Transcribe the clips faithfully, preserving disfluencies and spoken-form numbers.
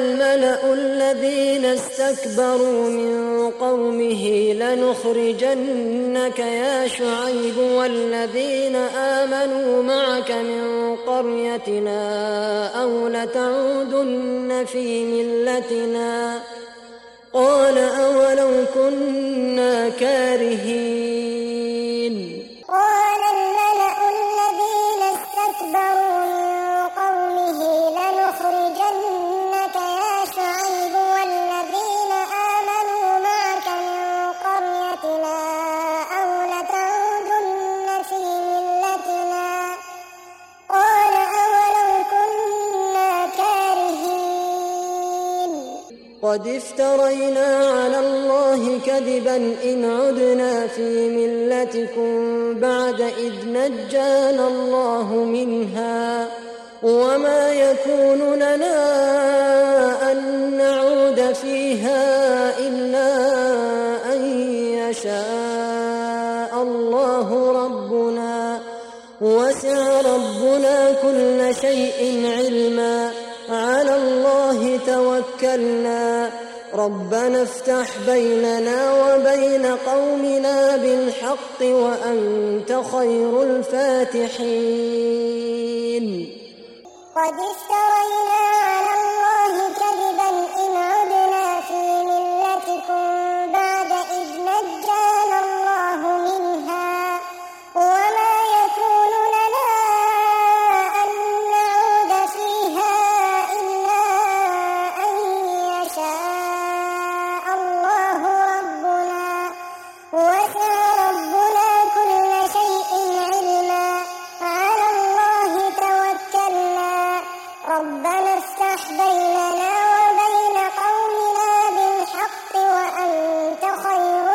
الملأ الذين استكبروا من قومه لنخرجنك يا شعيب والذين آمنوا معك من قريتنا أو لتعودن في ملتنا قال أولو كنا كارهين قال الملأ الذين استكبروا من قومه لنخرجنك يا شعيب والذين آمنوا معك من قريتنا أو لتعودن في ملتنا قال أولو كنا كارهين قد افترينا على الله كذبا إن عدنا في ملتكم بعد إذ نجانا الله منها وما يكون لنا أن نعود فيها إلا أن يشاء الله ربنا وسع ربنا كل شيء علما على الله توكلنا ربنا افتح بيننا وبين قومنا بالحق وأنت خير الفاتحين قد افترينا على الله كذبا إن عدنا في ملتكم بعد إذ نجانا الله منها وما يكون لنا أن نعود فيها إلا أن يشاء الله ربنا وسع ربنا كل شيء علما على الله توكلنا ربنا افتح بيننا وبين قومنا بالحق وأنت خير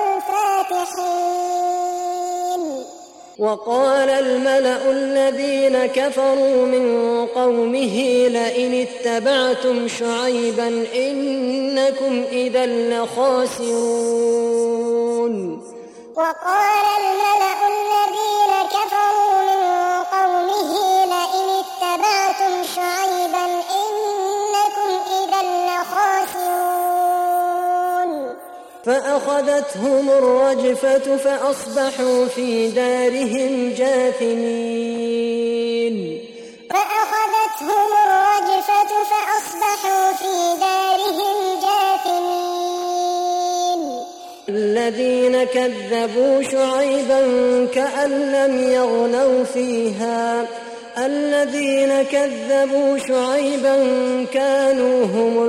الفاتحين وقال الملأ الذين كفروا من قومه لئن اتبعتم شعيبا إنكم إذا لخاسرون وقال الملأ الذين كفروا من قومه لئن اتبعتم شعيبا إنكم إذا لخاسرون فأخذتهم الرجفة فأصبحوا في دارهم جاثمين فأخذتهم الرجفة فأصبحوا في دارهم جاثمين الذين كذبوا شعيبا كأن لم يغنوا فيها الذين كذبوا شعيبا كانوا هم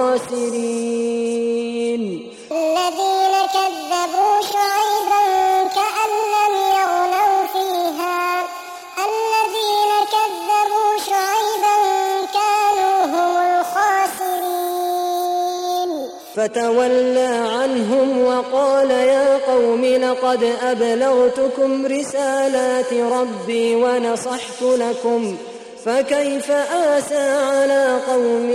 الخاسرين الذين كذبوا شعيبا كأن لم يغنوا فيها الذين كذبوا شعيبا كانوا هم الخاسرين فتولى عنهم وقال يا قوم لقد أبلغتكم رسالات ربي ونصحت لكم فكيف آسى على قوم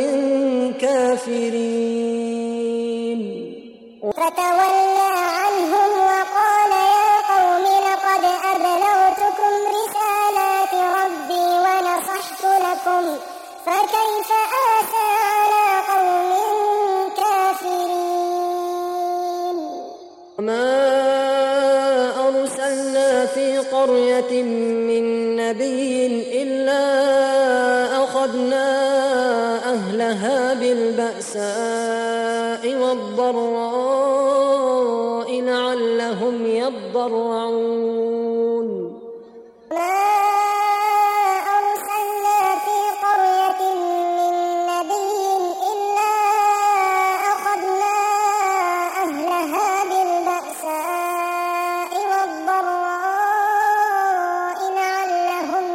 كافرين فتولى عنهم وقال يا قوم لقد أبلغتكم رسالات ربي ونصحت لكم فكيف آسى على قوم كافرين وما أرسلنا في قرية من نبي إلا أخذنا أهلها بالبأساء والضراء لعلهم يضرعون ما أرسلنا في قرية من نبي إلا أخذنا أهلها بالبأساء والضراء لعلهم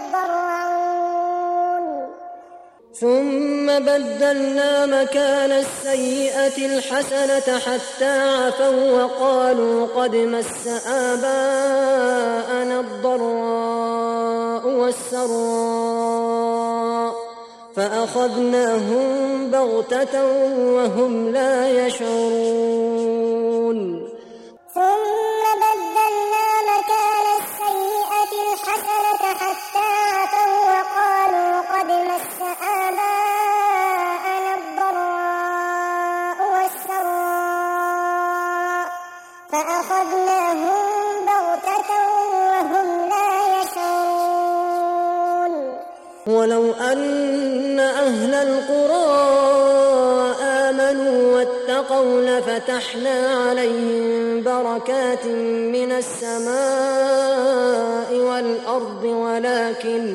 يضرعون ثم بدلنا مكان السيئة الحسنة حتى عفوا وقالوا قد مس آباءنا الضراء والسراء فأخذناهم بغتة وهم لا يشعرون ثم بدلنا مكان السيئة الحسنة حتى عفوا وقالوا قد مس آباءنا الضراء ولو أن أهل القرى آمنوا واتقوا لفتحنا عليهم بركات من السماء والأرض ولكن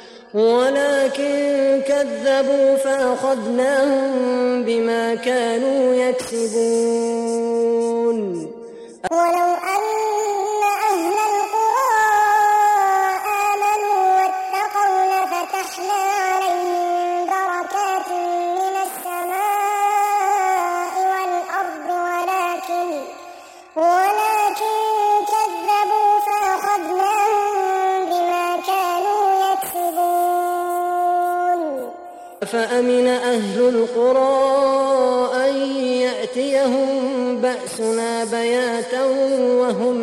ولكن كذبوا فأخذناهم بما كانوا يكسبون. ولو أن أهل القرى آمنوا واتقوا لفتحنا عليهم بركات من السماء والأرض ولكن ولكن كذبوا فأخذناهم بما كانوا يكسبون. فأمن أهل القرى أن يأتيهم بأسنا بياتا وهم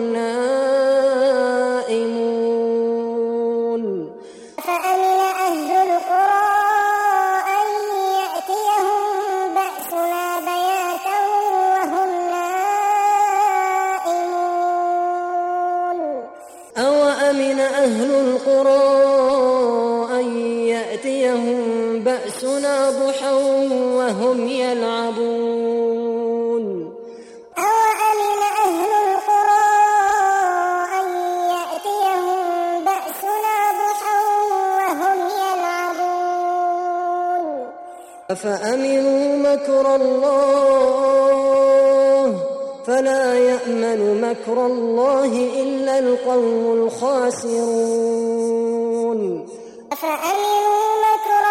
نائمون. فأمن أهل القرى أن يأتيهم بأسنا بياتا وهم نائمون. أوأمن أهل القرى أن يأتيهم بأسنا ضحى وهم يلعبون. أوأمن أهل القرى أن يأتيهم بأسنا ضحى وهم يلعبون. أفأمنوا مكر الله فلا يأمن مكر الله إلا القوم الخاسرون. أفأمنوا مكر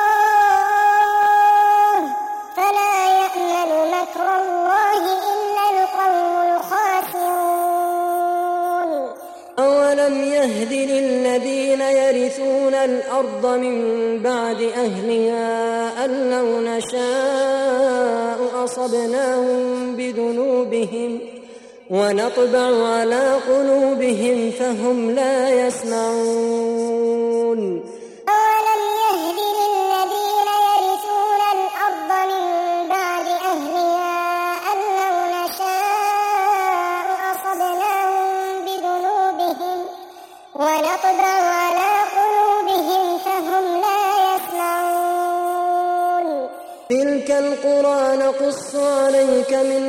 الله فلا يأمن مكر الله إلا القوم الخاسرون. أولم يهد للذين يرثون الأرض من بعد أهلها أن لو نشاء أصبناهم بذنوبهم ونطبع على قلوبهم فهم لا يسمعون. أولم يهد للذين يرثون الأرض من بعد أهلها أن لو نشاء أصبناهم بذنوبهم ونطبع على قلوبهم فهم لا يسمعون. تلك القرى نقص عليك من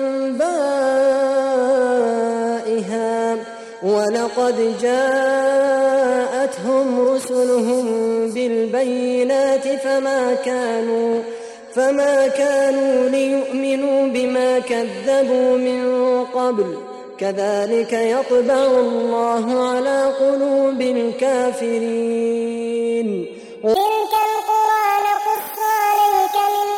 أنبائها ولقد جاءتهم رسلهم بالبينات فما كانوا فما كانوا ليؤمنوا بما كذبوا من قبل كذلك يطبع الله على قلوب الكافرين. تلك القرى نقص عليك من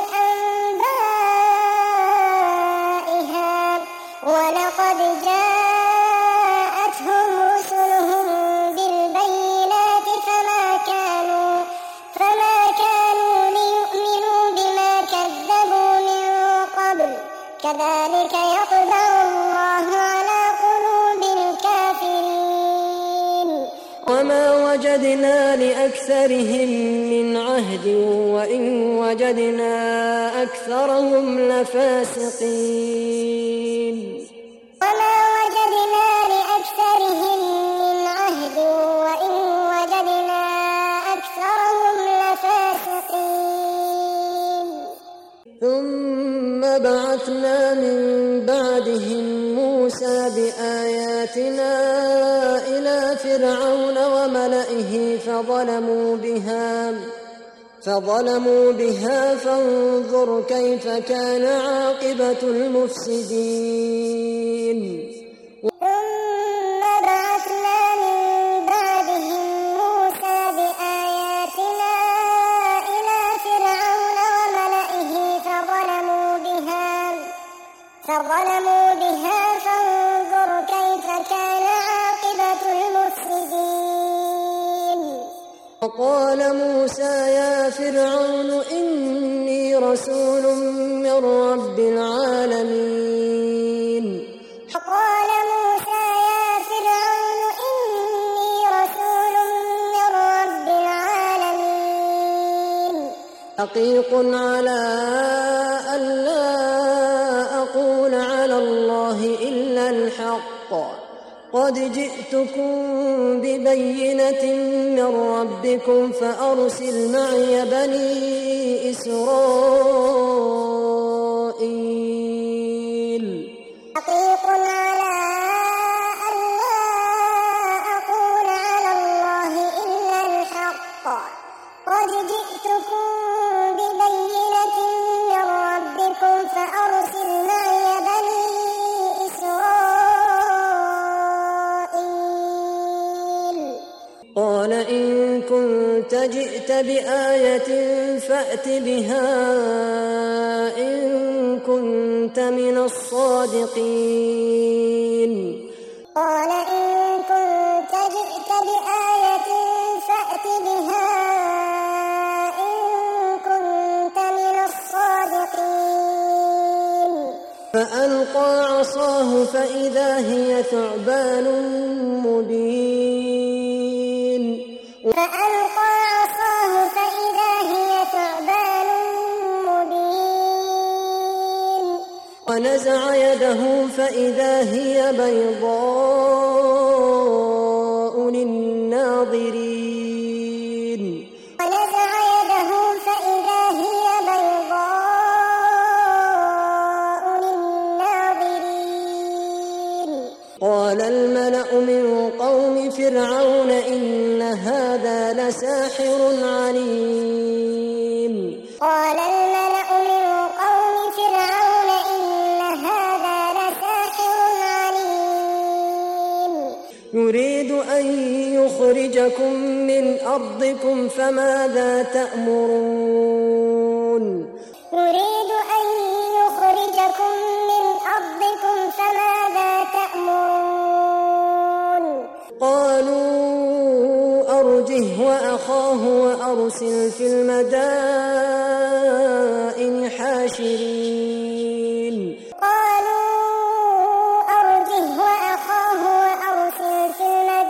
أنبائها ولقد جاءتهم رسلهم بالبينات فما كانوا فما كانوا ليؤمنوا بما كذبوا من قبل كذلك يطبع الله على قلوب الكافرين. وما وجدنا لأكثرهم من عهد وإن وجدنا أكثرهم لفاسقين. وما وجدنا لأكثرهم من عهد وإن وجدنا أكثرهم لفاسقين. ثم بعثنا من بعدهم موسى بآياتنا إلى فرعون وملئه فظلموا بها فظلموا بها فانظر كيف كان عاقبة المفسدين. ثم بعثنا من بعدهم موسى بآياتنا إلى فرعون وملئه فظلموا بها فظلموا بها فانظر كيف كان عاقبة المفسدين. وقال موسى يا فرعون إني رسول من رب العالمين. وقال موسى يا فرعون إني رسول من رب العالمين. حقيق على ألا أقول على الله إلا الحق قد قد جئتكم ببينة من ربكم فأرسل معي بني إسرائيل حقيق على أن لا أقول على الله إلا الحق قد جئتكم ببينة من ربكم فأرسل معي بني إسرائيل قال إن كنت جئت بآية فأت بها إن كنت من الصادقين قال إن كنت جئت بآية فأت بها إن كنت من الصادقين فألقى عصاه فإذا هي ثعبان مبين فألقى عصاه فإذا هي ثعبان مبين ونزع يده فإذا هي بيضاء للناظرين ونزع يده فإذا هي بيضاء للناظرين قال الملأ من قوم فرعون إن هذا لساحر عليم قال الملأ من قوم فرعون إن هذا لساحر عليم يريد أن يخرجكم من أرضكم فماذا تأمرون يريد أن يخرجكم من أرضكم فماذا تأمرون قالوا أرجه وأخاه وأرسل في المدائن حاشرين قالوا أرجه وأخاه وأرسل في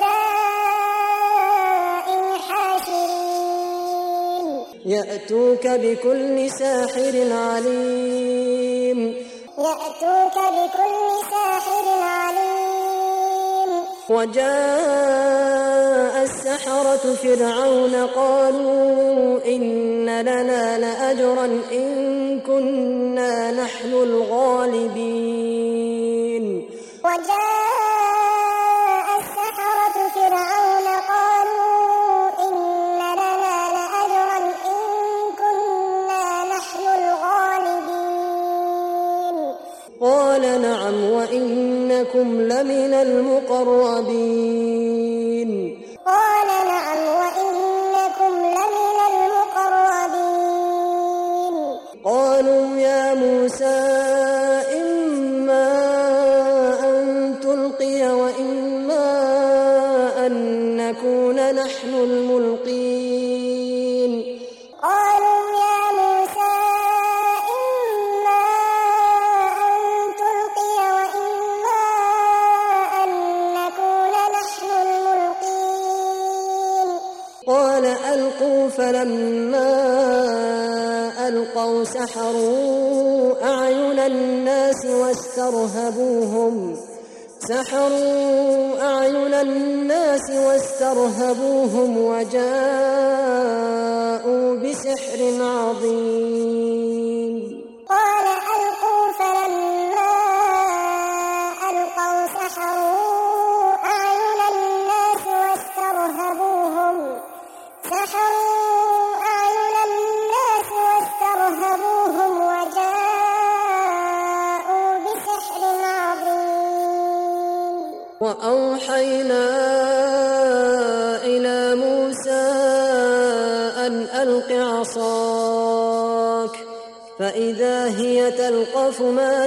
المدائن حاشرين يأتوك بكل ساحر عليم يأتوك بكل ساحر عليم وجاء السحرة فرعون قالوا إن لنا لأجرا إن كنا نحن الغالبين وجاء السحرة فرعون قالوا إن لنا لأجرا إن كنا نحن الغالبين قال نعم وإنكم لمن المقربين قال نعم وإنكم لمن المقربين قالوا يا موسى إما أن تلقي وإما أن نكون نحن الملقين قالوا يا موسى إما أن تلقي وإما أن نكون نحن الملقين قال ألقوا فلما ألقوا سحروا أعين الناس واسترهبوهم سحروا أعين الناس واسترهبوهم وجاءوا بسحر عظيم قال ألقوا فلما ألقوا سحروا أعين الناس واسترهبوهم سحروا أعين الناس واسترهبوهم وجاءوا بسحر عظيم وأوحينا إلى موسى أن ألق عصاك فإذا هي تلقف ما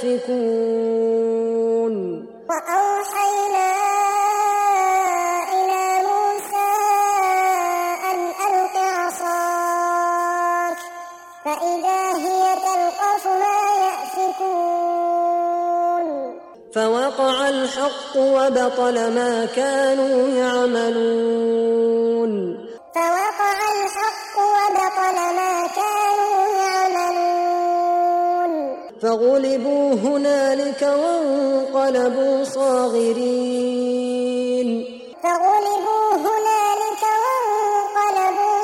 يأفكون وأوحينا إلى موسى أن ألق عصاك فإذا هي تلقف ما يأفكون فوقع الحق وبطل ما كانوا يعملون فوقع الحق وبطل ما كانوا يعملون فغلبوا هنالك وانقلبوا صاغرين فغلبوا هنالك وانقلبوا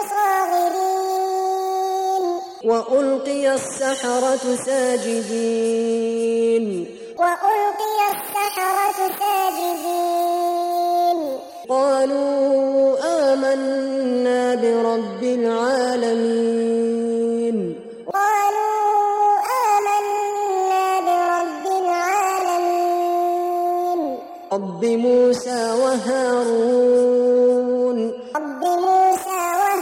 صاغرين وألقي السحرة ساجدين وألقي السحرة ساجدين قالوا آمنا برب العالمين قالوا آمنا برب العالمين رب موسى وهارون رب موسى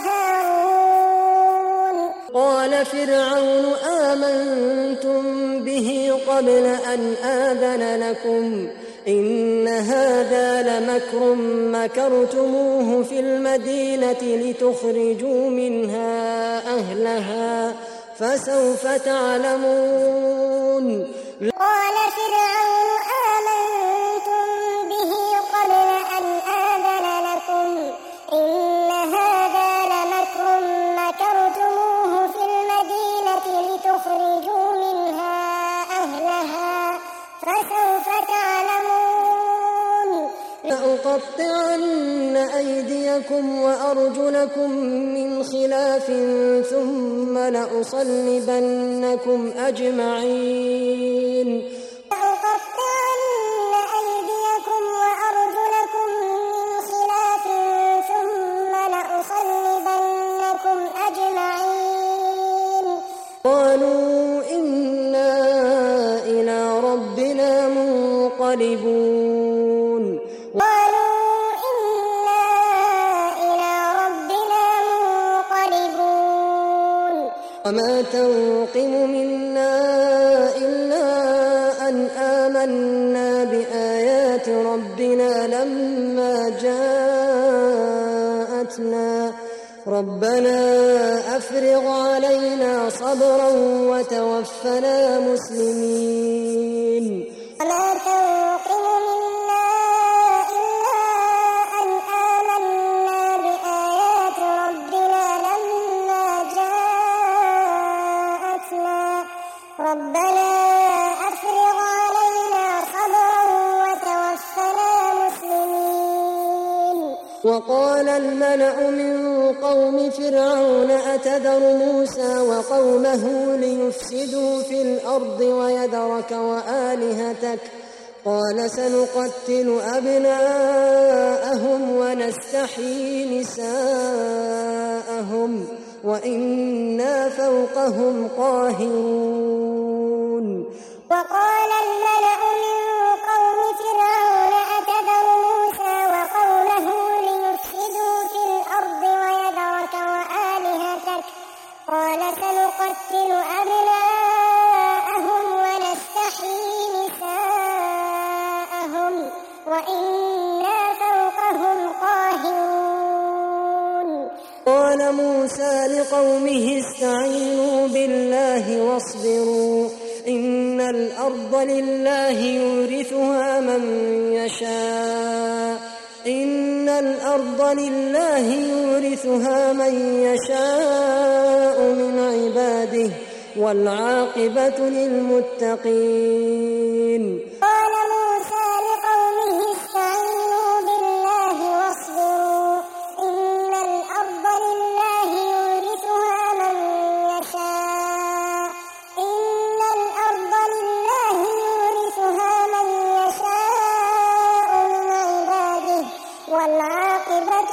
وهارون قال فرعون آمنتم به قبل أن آذن لكم إن هذا لمكر مكرتموه في المدينة لتخرجوا منها أهلها فسوف تعلمون قال فرعون آمنتم به قبل أن آذن لكم إن هذا لمكر مكرتموه في المدينة لتخرجوا منها أهلها فسوف تعلمون لأقطعن أيديكم وأرجلكم من خلاف ثم لأصلبنكم أجمعين لأقطعن أيديكم وأرجلكم من خلاف ثم لأصلبنكم أجمعين قالوا إنا إلى ربنا منقلبون قالوا إنا إلى ربنا منقلبون وما تنقم منا إلا أن آمنا بآيات ربنا لما جاءتنا ربنا أفرغ علينا صبرا وتوفنا مسلمين وما تنقم منا إلا أن آمنا بآيات ربنا لما جاءتنا ربنا أفرغ علينا صبرا وتوفنا مسلمين وقال الملأ من قوم فرعون أتذر موسى وقومه ليفسدوا في الأرض ويذرك وآلهتك قال سنقتل أبناءهم ونستحيي نساءهم وإنا فوقهم قاهرون وقال الملأ من قوم فرعون أتذر موسى وقومه ليفسدوا في الأرض ويذرك وآلهتك قال سنقتل أبناءهم ونستحيي نساءهم وإنا فوقهم قاهرون قال موسى لقومه استعينوا بالله واصبروا إن الأرض لله يورثها من يشاء إن الأرض لله يورثها من يشاء من عباده والعاقبة للمتقين قال موسى لقومه استعينوا بالله واصبروا إن الأرض لله يورثها من يشاء إن الأرض لله يورثها من يشاء من عباده والعاقبة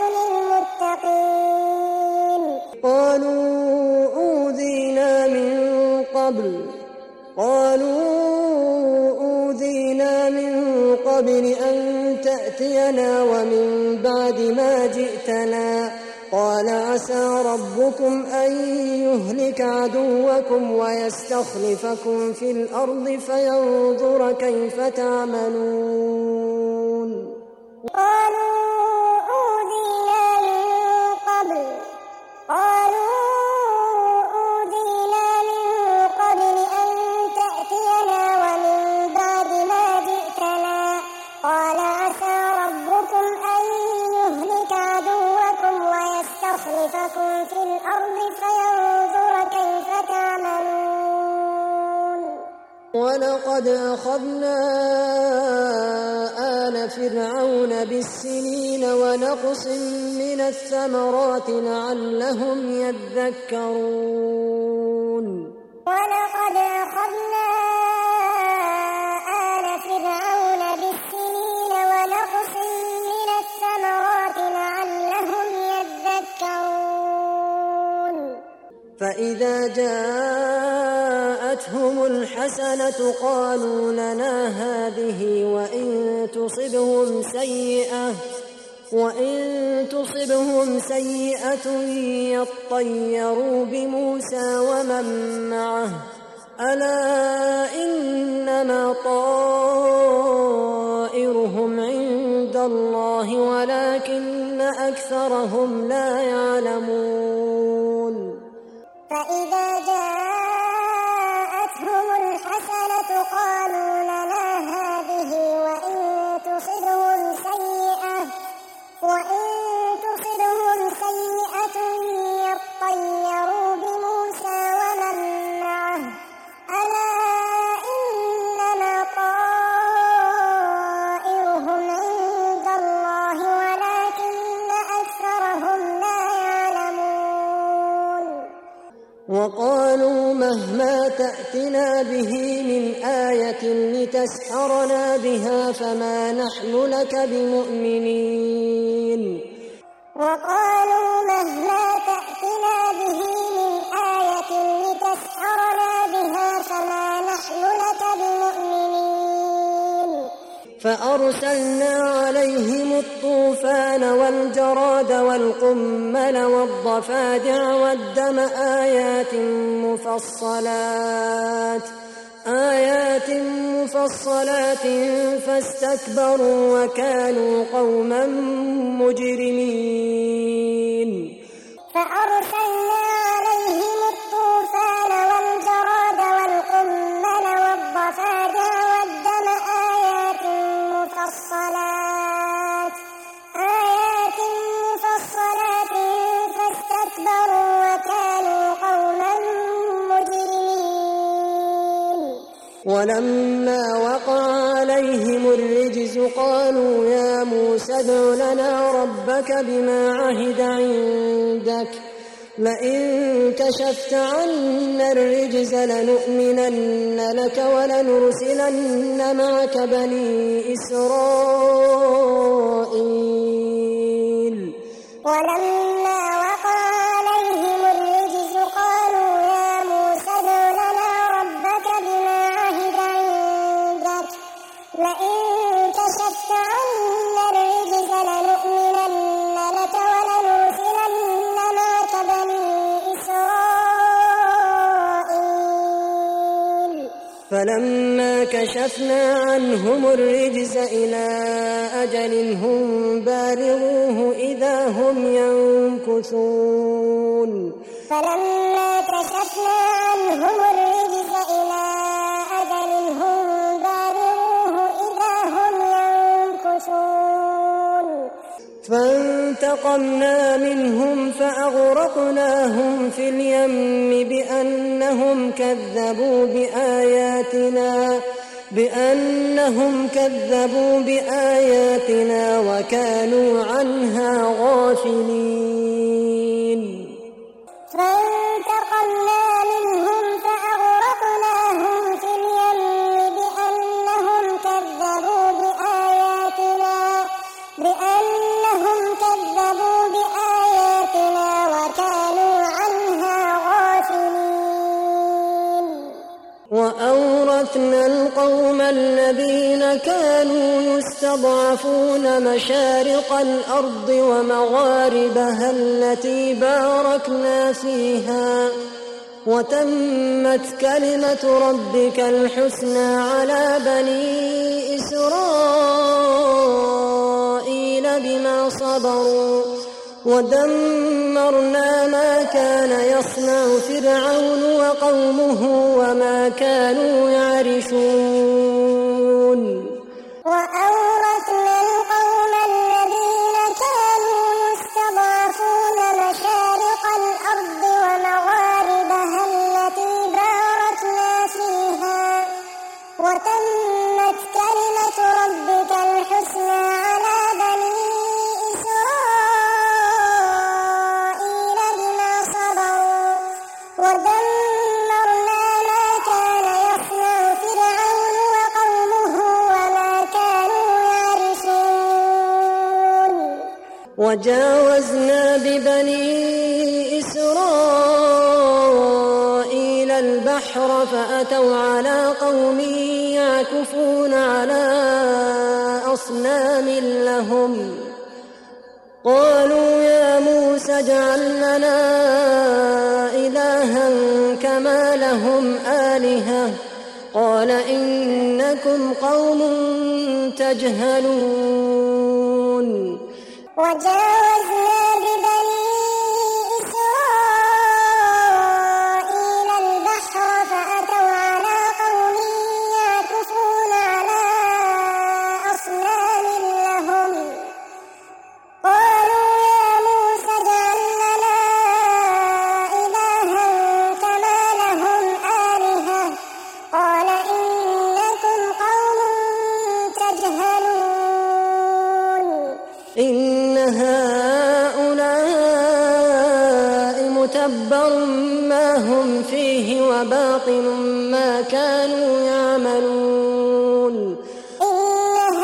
للمتقين قالوا أوذينا من قبل قالوا أوذينا من قبل أن تأتينا ومن بعد ما جئتنا قال عسى ربكم أن يهلك عدوكم ويستخلفكم في الأرض فينظر كيف تعملون قالوا أوذينا من قبل قالوا أوذينا من قبل أن تأتينا ومن بعد ما جئتنا قال عسى ربكم أن يهلك عدوكم ويستخلفكم في الأرض فينظر كيف تعملون ولقد أخذنا آل فرعون بالسنين ونقص من الثمرات لعلهم يذكرون ولقد أخذنا آل فرعون بالسنين ونقص من الثمرات لعلهم يذكرون فإذا جاءتهم الحسنة قالوا لنا هذه وإن تصبهم سيئة وإن تصبهم سيئة يطيروا بموسى ومن معه ألا إنما طائرهم عند الله ولكن أكثرهم لا يعلمون فإذا جاءتهم الحسنة قالوا لنا هذه وإن تصبهم سيئة وإن تصبهم سيئة يطيروا بموسى ومن معه ألا إنما طائرهم عند الله ولكن أكثرهم لا يعلمون وقالوا مهما تأتنا به من آية لتسحرنا بها فما نحن لك بمؤمنين وقالوا مهما تأتنا به من آية لتسحرنا بها فما نحن لك بمؤمنين فأرسلنا عليهم الطوفان والجراد والقمل والضفادع والدم آيات مفصلات آيات مفصلات فاستكبروا وكانوا قوما مجرمين فأرسلنا عليهم الطوفان والجراد والقمل والضفادع والدم آيات مفصلات آيات مفصلات فاستكبروا وكانوا قوما مجرمين ولما وقع عليهم الرجز قالوا يا موسى ادع لنا ربك بما عهد عندك لئن كشفت عنا الرجز لنؤمنن لك ولنرسلن معك بني إسرائيل ولما وقع عليهم الرجز قالوا يا موسى ادع لنا ربك بما عهد عندك لئن كشفت عنا الرجز لنؤمنن لك ولنرسلن معك بني إسرائيل فلما كشفنا عنهم الرجز إلى أجل هم بالغوه إذا هم ينكثون فلما كشفنا عنهم الرجز إلى أجل هم بالغوه إذا هم ينكثون فانتقمنا منهم فأغرقناهم في اليم بأنهم كذبوا بآياتنا بأنهم كذبوا بآياتنا وكانوا عنها غافلين فانتقمنا منهم فأغرقناهم في اليم بأنهم كذبوا بآياتنا بأنهم كذبوا بآياتنا وكانوا عنها غافلين وأورثنا القوم الذين كانوا يستضعفون مشارق الأرض ومغاربها التي باركنا فيها وتمت كلمة ربك الحسنى على بني إسرائيل بما صبروا ودمرنا ما كان يصنع فرعون وقومه وما كانوا يعرشون وأورثنا القوم الذين كانوا يستضعفون مشارق الأرض ومغاربها التي باركنا فيها وجاوزنا ببني إسرائيل البحر فأتوا على قوم يعكفون على أصنام لهم قالوا يا موسى اجعل لنا إلها كما لهم آلهة قال إنكم قوم تجهلون وجاوزنا ببني إسرائيل البحر فأتوا على قوم يعكفون على أصنام لهم قالوا يا موسى اجعل لنا إلها كما لهم آلهة قال إنكم قوم تجهلون إن هؤلاء متبر ما هم فيه وباطل ما كانوا يعملون إن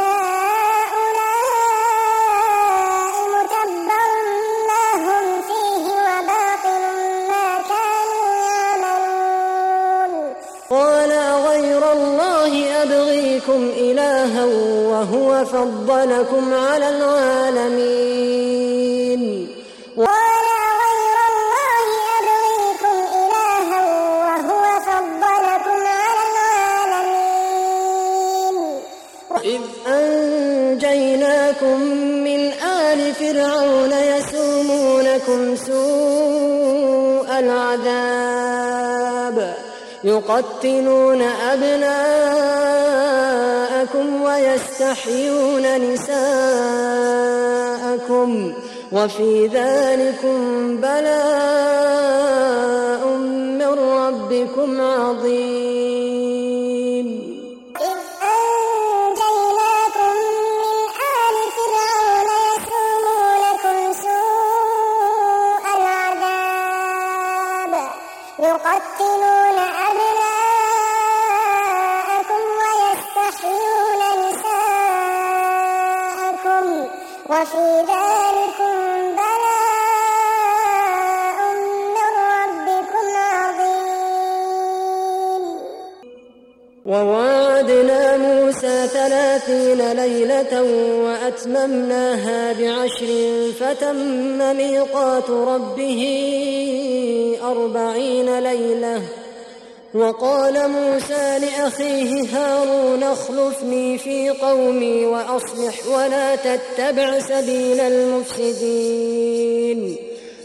هؤلاء متبر ما هم فيه وباطل ما كانوا يعملون قال غير الله أبغيكم إلها وهو فضلكم على العالمين قال غير الله أبغيكم إلها وهو فضلكم على العالمين إذ أنجيناكم من آل فرعون يسومونكم سوء العذاب يقتلون أبناءكم ويستحيون نساءكم وفي ذلكم بلاء من ربكم عظيم إذ أنجيناكم من آل فرعون يسومونكم سوء العذاب يقتلون أبناءكم ويستحيون نساءكم وفي ذلكم بلاء من ربكم عظيم وواعدنا موسى ثلاثين ليلة وأتممناها بعشر فتم ميقات ربه أربعين ليلة وقال موسى لأخيه هارون اخلفني في قومي وأصلح ولا تتبع سبيل المفسدين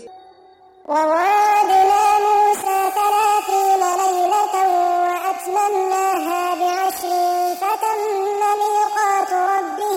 وواعدنا موسى ثلاثين ليلة وأتممناها بعشر فتم ميقات ربه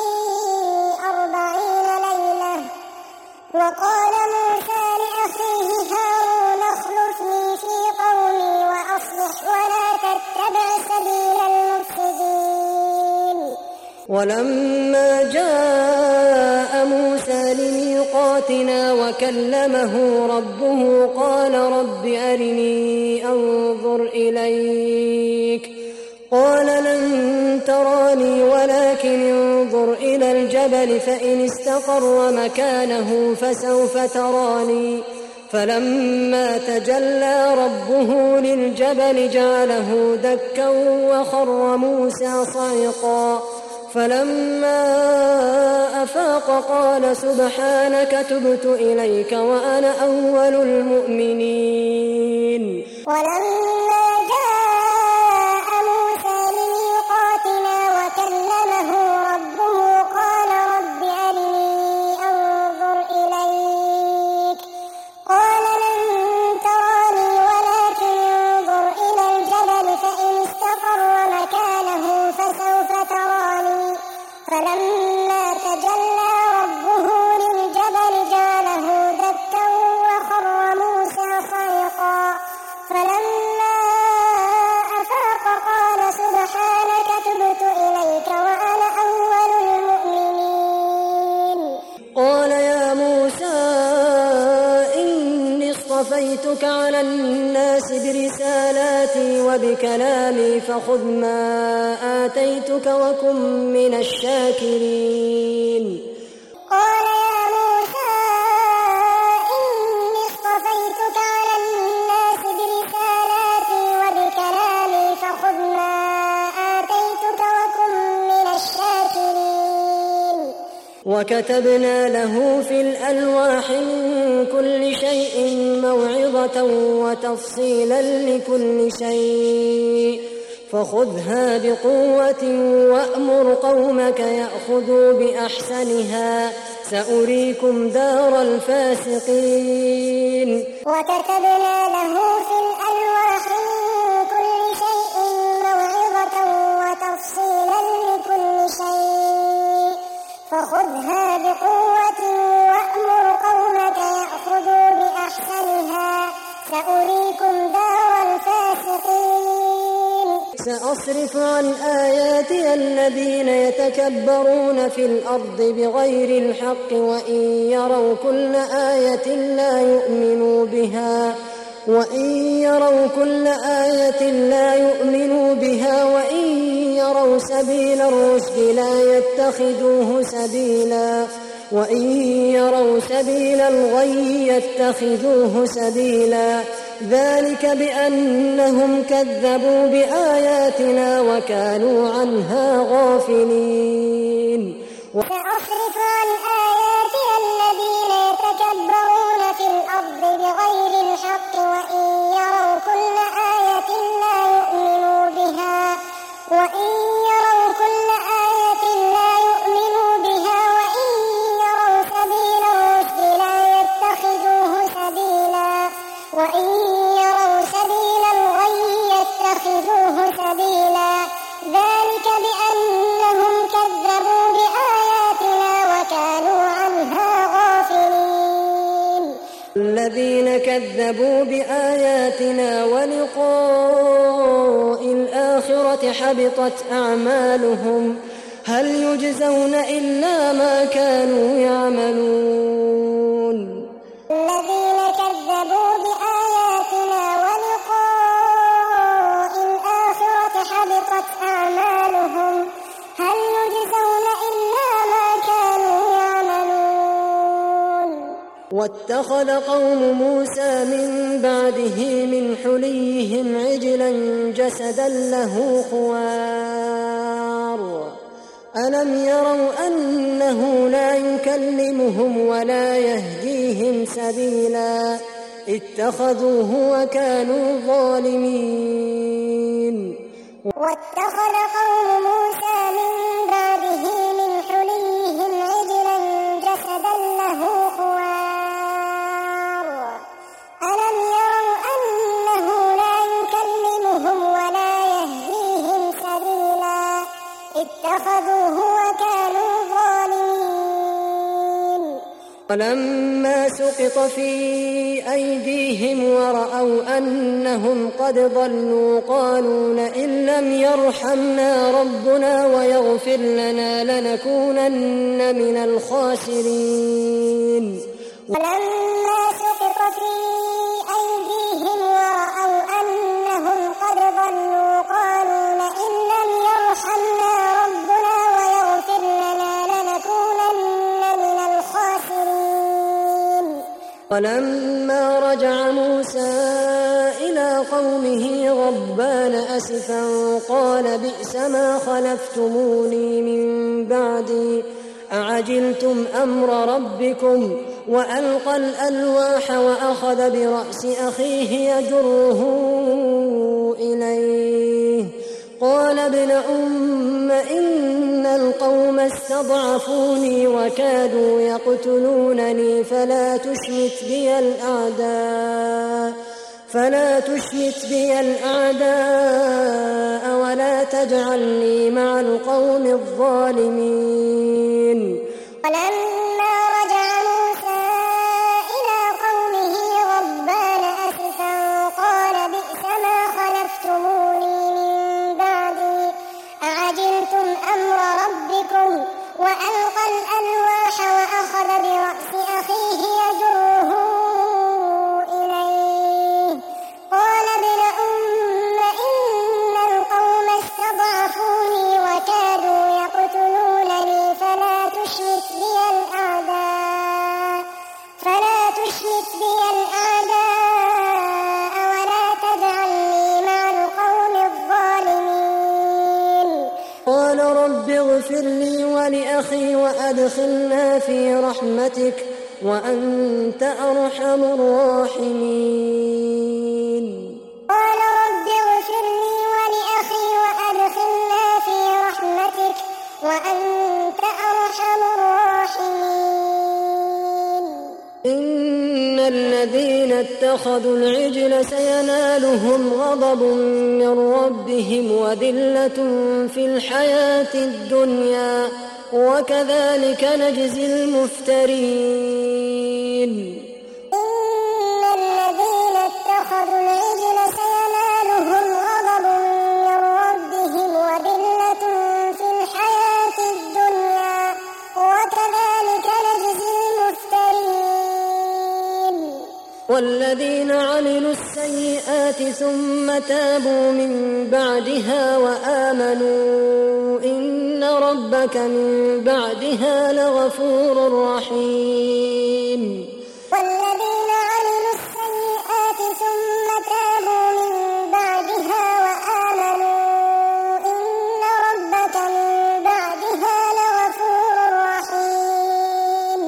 أربعين ليلة وقال موسى لأخيه هارون اخلفني في قومي وأصلح ولا تتبع سبيل المفسدين ولما جاء موسى لميقاتنا وكلمه ربه قال رب أرني أنظر إليك قال لن تراني ولكن انظر إلى الجبل فإن استقر مكانه فسوف تراني فلما تجلى ربه للجبل جعله دكا وخر موسى صعقا فلما أفاق قال سبحانك تبت إليك وأنا أول المؤمنين ولما جاء موسى لميقاتنا وكلمه ربه قال رب أرني أنظر إليك قال لن تراني ولكن انظر إلى الجبل فإن استقر مكانه فسوف تراني فلما تجلى ربه للجبل جعله دكا وخر موسى صعقا فلما أفاق قال سبحانك تبت إليك وأنا أول المؤمنين قال يا موسى إني اصطفيتك على الناس برسالاتي وبكلامي فخذ ما آتيتك وكن من الشاكرين قال يا موسى وكتبنا له في الألواح من كل شيء موعظة وتفصيلا لكل شيء فخذها بقوة وأمر قومك يأخذوا بأحسنها سأريكم دار الفاسقين. وكتبنا له في الألواح من كل شيء موعظة وتفصيلا لكل شيء فخذها بقوة وأمر قومك يأخذوا بأحسنها سأريكم دار الفاسقين. سأصرف عن آياتي الذين يتكبرون في الأرض بغير الحق وإن يروا كل آية لا يؤمنوا بها وإن يروا كل آية لا يؤمنوا بها وإن يروا سبيل الرشد لا يتخذوه سبيلا وإن يروا سبيل الغي يتخذوه سبيلا ذلك بأنهم كذبوا بآياتنا وكانوا عنها غافلين. سأصرف عن آياتي الذين يتكبرون في الأرض بغير الحق وإن يروا كل آية لا يؤمنوا بها وإن يروا كل آية لا يؤمنوا بها وإن يروا سبيل الرشد لا يتخذوه سبيلا وإن يروا سبيل الغي يتخذوه سبيلا ذلك بأنهم كذبوا بآياتنا وكانوا عنها غافلين. الذين كذبوا بآياتنا ولقاء الآخرة حبطت أعمالهم هل يجزون إلا ما كانوا يعملون. الذين كذبوا بآياتنا ولقاء الآخرة حبطت أعمالهم هل يجزون إلا ما كانوا يعملون. واتخذ قوم موسى من بعده من حليهم عجلا جسدا له خوار ألم يروا أنه لا يكلمهم ولا يهديهم سبيلا اتخذوه وكانوا ظالمين. واتخذ قوم موسى من بعده من حليهم عجلا جسدا له خوار ألم يروا أنه لا يكلمهم ولا يهديهم سبيلا اتخذوه وكانوا ظالمين. ولما سقط في أيديهم ورأوا أنهم قد ضلوا قالوا لئن لم يرحمنا ربنا ويغفر لنا لنكونن من الخاسرين. ولما سقط في أيديهم ورأوا أنهم قد ضلوا قالوا لئن لم يرحمنا ربنا ويغفر لنا لنكونن من الخاسرين. ولما رجع موسى إلى قومه غضبان أسفا قال بئس ما خلفتموني من بعدي أعجلتم أمر ربكم وألقى الألواح وأخذ برأس أخيه يجره إليه قال ابن أم إن القوم استضعفوني وكادوا يقتلونني فلا تشمت بي الأعداء فلا تشمت بي الأعداء ولا تجعلني مع القوم الظالمين. ولما رجع موسى إلى قومه غضبان أسفا قال بئس ما خلفتموني من بعدي أعجلتم أمر ربكم وألقى الألواح وأخذ برأس أخيه يجره إليه قال ابن أم إن القوم استضعفوني وكادوا يقتلونني فلا رب اغفر لي ولأخي وأدخلنا في رحمتك وأنت أرحم الراحمين. قال رب اغفر لي ولأخي وأدخلنا في رحمتك وأنت أرحم الراحمين. إن الذين اتخذوا العجل سينالهم غضب من ربهم وذلة في الحياة الدنيا وكذلك نجزي المفترين. إن الذين اتخذوا العجل سينالهم غضب من ربهم وذلة في الحياة الدنيا وكذلك نجزي المفترين. والذين عملوا السيئات ثم تابوا من بعدها وآمنوا إن ربك من بعدها لغفور رحيم. والذين عملوا السيئات ثم تابوا من بعدها وآمنوا إن ربك من بعدها لغفور رحيم.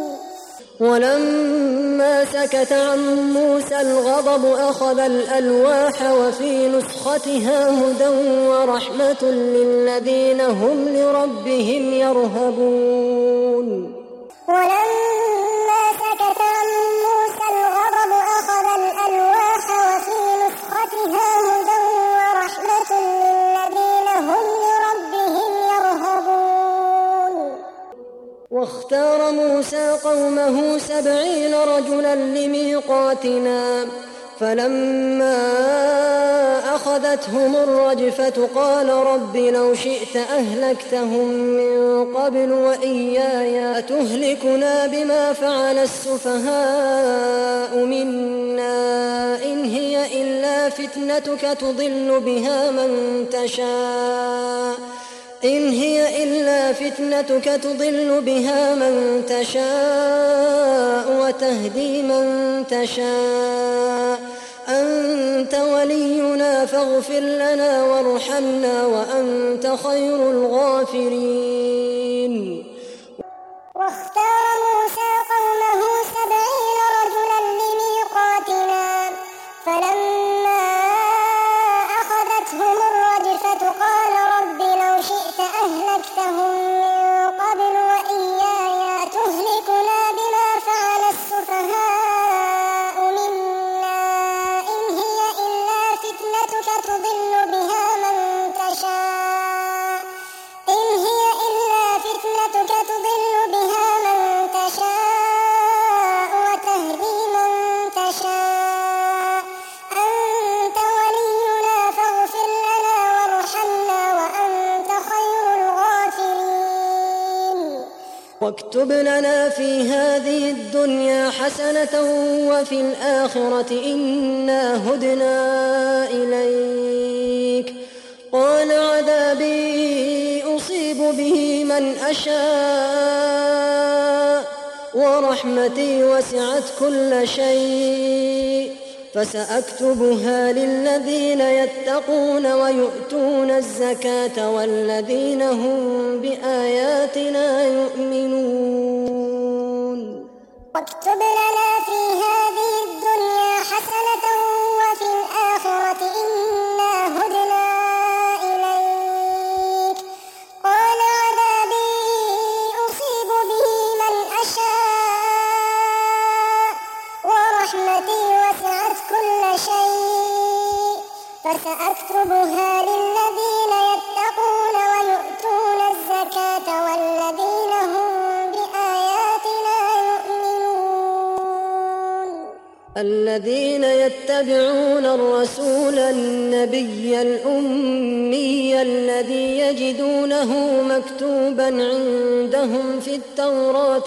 ولما سكت عن موسى الغضب أخذ الألواح وفي نسختها هدى ورحمة للذين هم لربهم يرهبون. ولما سكت عن موسى الغضب أخذ الألواح وفي نسختها هدى ورحمة للذين هم لربهم يرهبون. واختار موسى قومه سبعين رجلا لميقاتنا فلما أخذتهم الرجفة قال رب لو شئت أهلكتهم من قبل وإياي أتهلكنا بما فعل السفهاء منا إن هي إلا فتنتك تضل بها من تشاء إن هي إلا فتنتك تضل بها من تشاء وتهدي من تشاء أنت ولينا فاغفر لنا وارحمنا وأنت خير الغافرين. واختار موسى قومه سبعين رجلا لميقاتنا فلما أخذتهم الرجفة قال رب لو شئت أهلكتهم من قبل وإياي أتهلكنا بما فعل السفهاء منا إن هي إلا فتنتك تضل بها من تشاء إن هي إلا فتنتك تضل بها من تشاء وتهدي من تشاء أنت ولينا فاغفر لنا وارحمنا وأنت خير الغافرين. واكتب لنا في هذه الدنيا حسنة وفي الآخرة إنا هدنا إليك. قال عذابي أصيب به من أشاء ورحمتي وسعت كل شيء فسأكتبها للذين يتقون ويؤتون الزكاة والذين هم بآياتنا يؤمنون. واكتب لنا في هذه الدنيا حسنة وفي الآخرة إنا هدنا إليك. قال عذابي أصيب به من أشاء ورحمتي وسعت كل شيء فسأكتبها للذين يتقون ويؤتون الزكاة والذين هم بآياتنا يؤمنون. الذين يتبعون الرسول النبي الأمي الذي يجدونه مكتوبا عندهم في التوراة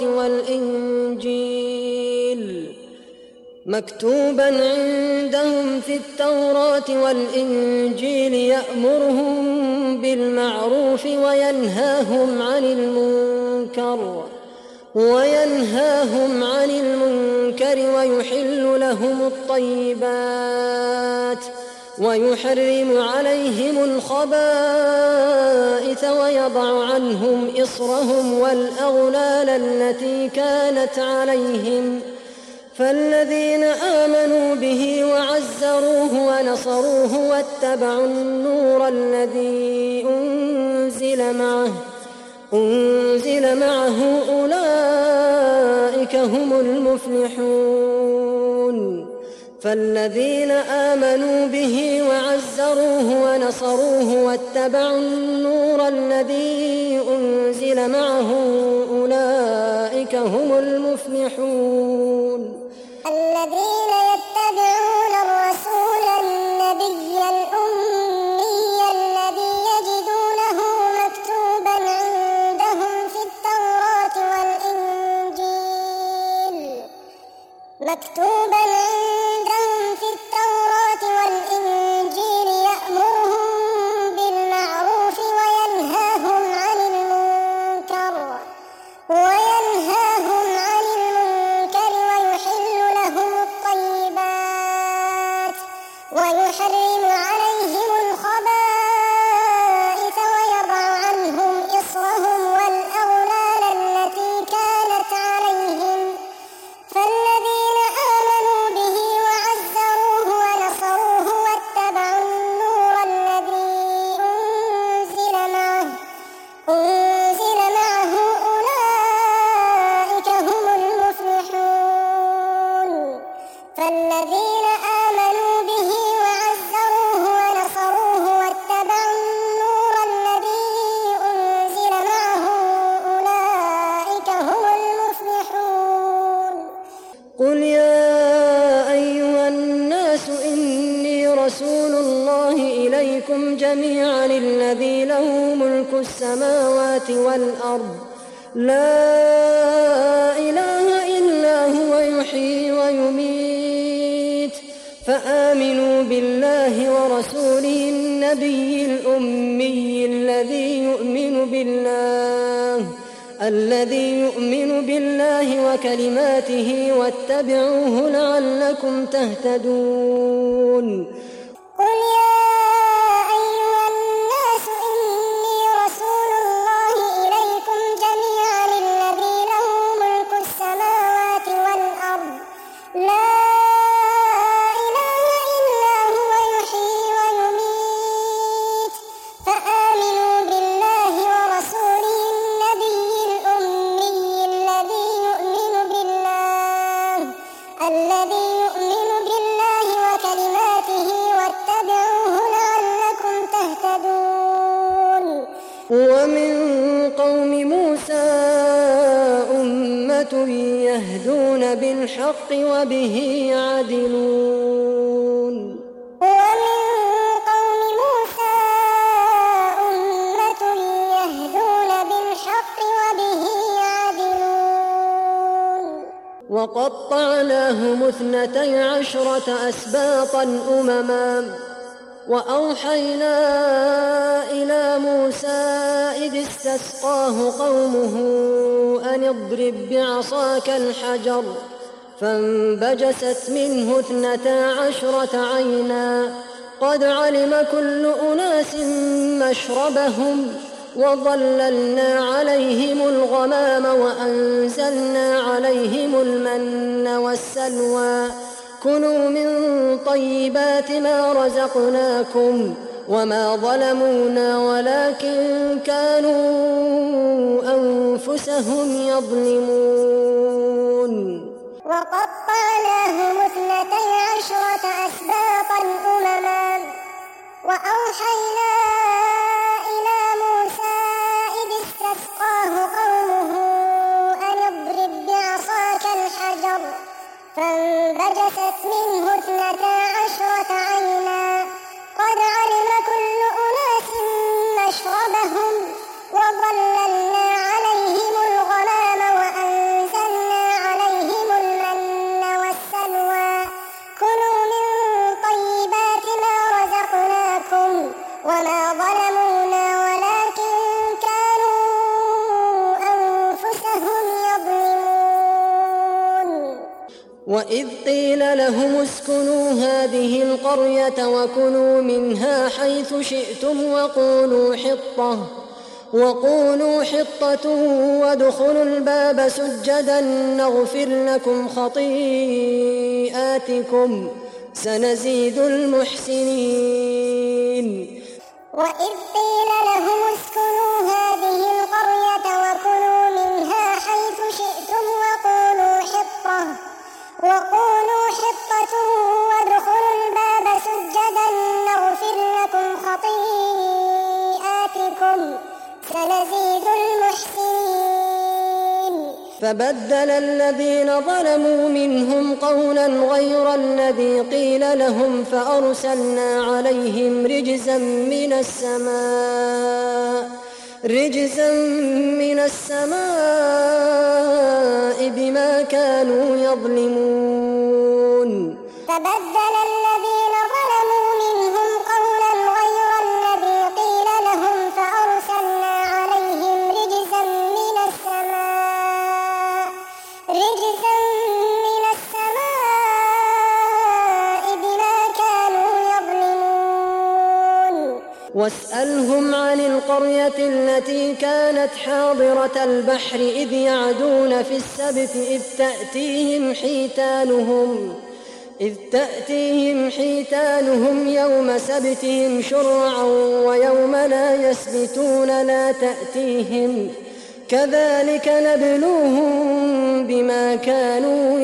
والإنجيل مكتوبا عندهم في التوراة والإنجيل يأمرهم بالمعروف وينهاهم عن المنكر وينهاهم عن المنكر ويحل لهم الطيبات ويحرم عليهم الخبائث ويضع عنهم إصرهم والأغلال التي كانت عليهم فالذين آمنوا به وعزروه ونصروه واتبعوا النور الذي أنزل معه أنزل معه أولئك هم المفلحون فالذين آمنوا به وعزروه ونصروه واتبعوا النور الذي أنزل معه أولئك هم المفلحون الذين يتبعون الرسول النبي الأمي الذي يجدونه مكتوبا عندهم في التوراة والإنجيل مكتوبا عندهم في التوراة والإنجيل يأمرهم بالمعروف وينهاهم عن المنكر وينهاهم عن المنكر ويحل لهم الطيبات ويحرم عليهم الخبائث ويضع عنهم إصرهم والأغلال التي كانت عليهم فالذين آمنوا به وعزروه ونصروه واتبعوا النور الذي أنزل معه أنزل معه أولئك هم المفلحون فالذين آمنوا به وعزروه ونصروه واتبعوا النور الذي أنزل معه أولئك هم المفلحون قل يا أيها الناس إني رسول الله إليكم جميعا الذي له ملك السماوات والأرض لا إله إلا هو يحيي ويميت فآمنوا بالله ورسوله النبي الأمي الذي يؤمن بالله الذي يؤمن بالله وكلماته واتبعوه لعلكم تهتدون قل يا أيها الناس إني رسول الله إليكم جميعا الذي له ملك السماوات والأرض لا إله إلا هو يحيي ويميت فآمنوا بالله ورسوله النبي الأمي الذي يؤمن بالله الذي يؤمن بالله وكلماته واتبعوه لعلكم تهتدون ومن قوم موسى أمة يهدون بالحق وبه يعدلون ومن قوم موسى أمة يهدون بالحق وبه يعدلون وقطعناهم اثنتي عشرة أسباطا أمما وأوحينا إلى موسى إذ استسقاه قومه أن اضرب بعصاك الحجر فانبجست منه اثنتا عشرة عينا قد علم كل أناس مشربهم وظللنا عليهم الغمام وأنزلنا عليهم المن والسلوى كلوا من طيبات ما رزقناكم وما ظلمونا ولكن كانوا أنفسهم يظلمون وقطعناهم اثنتي عشرة أسباطا أمما وأوحينا إلى موسى إذ استسقاه قومه أن اضرب بعصاك الحجر فانبجست منه اثنتا عشرة عينا قد علم كل أناس مشربهم وظللنا عليهم الغمام وأنزلنا عليهم المن والسلوى كلوا من طيبات ما رزقناكم وما وإذ قيل لهم اسكنوا هذه القرية وكلوا منها حيث شئتم وقولوا حطة وقولوا حطة وادخلوا الباب سجدا نغفر لكم خطيئاتكم سنزيد المحسنين. وإذ قيل لهم اسكنوا هذه القرية وكلوا منها حيث شئتم وقولوا حطة وقولوا حطة وادخلوا الباب سجدا نغفر لكم خطيئاتكم سنزيد المحسنين. فبدل الذين ظلموا منهم قولا غير الذي قيل لهم فأرسلنا عليهم رجزا من السماء رجزا من السماء بما كانوا يظلمون. فبدل الذين ظلموا منهم قولا غير الذي قيل لهم فأرسلنا عليهم رجزا من السماء رجزا من السماء بما كانوا يظلمون. واسألهم عن القرية التي كانت حاضرة البحر إذ يعدون في السبت إذ تأتيهم حيتانهم إذ تأتيهم حيتانهم يوم سبتهم شرعا ويوم لا يسبتون لا تأتيهم كذلك نبلوهم بما كانوا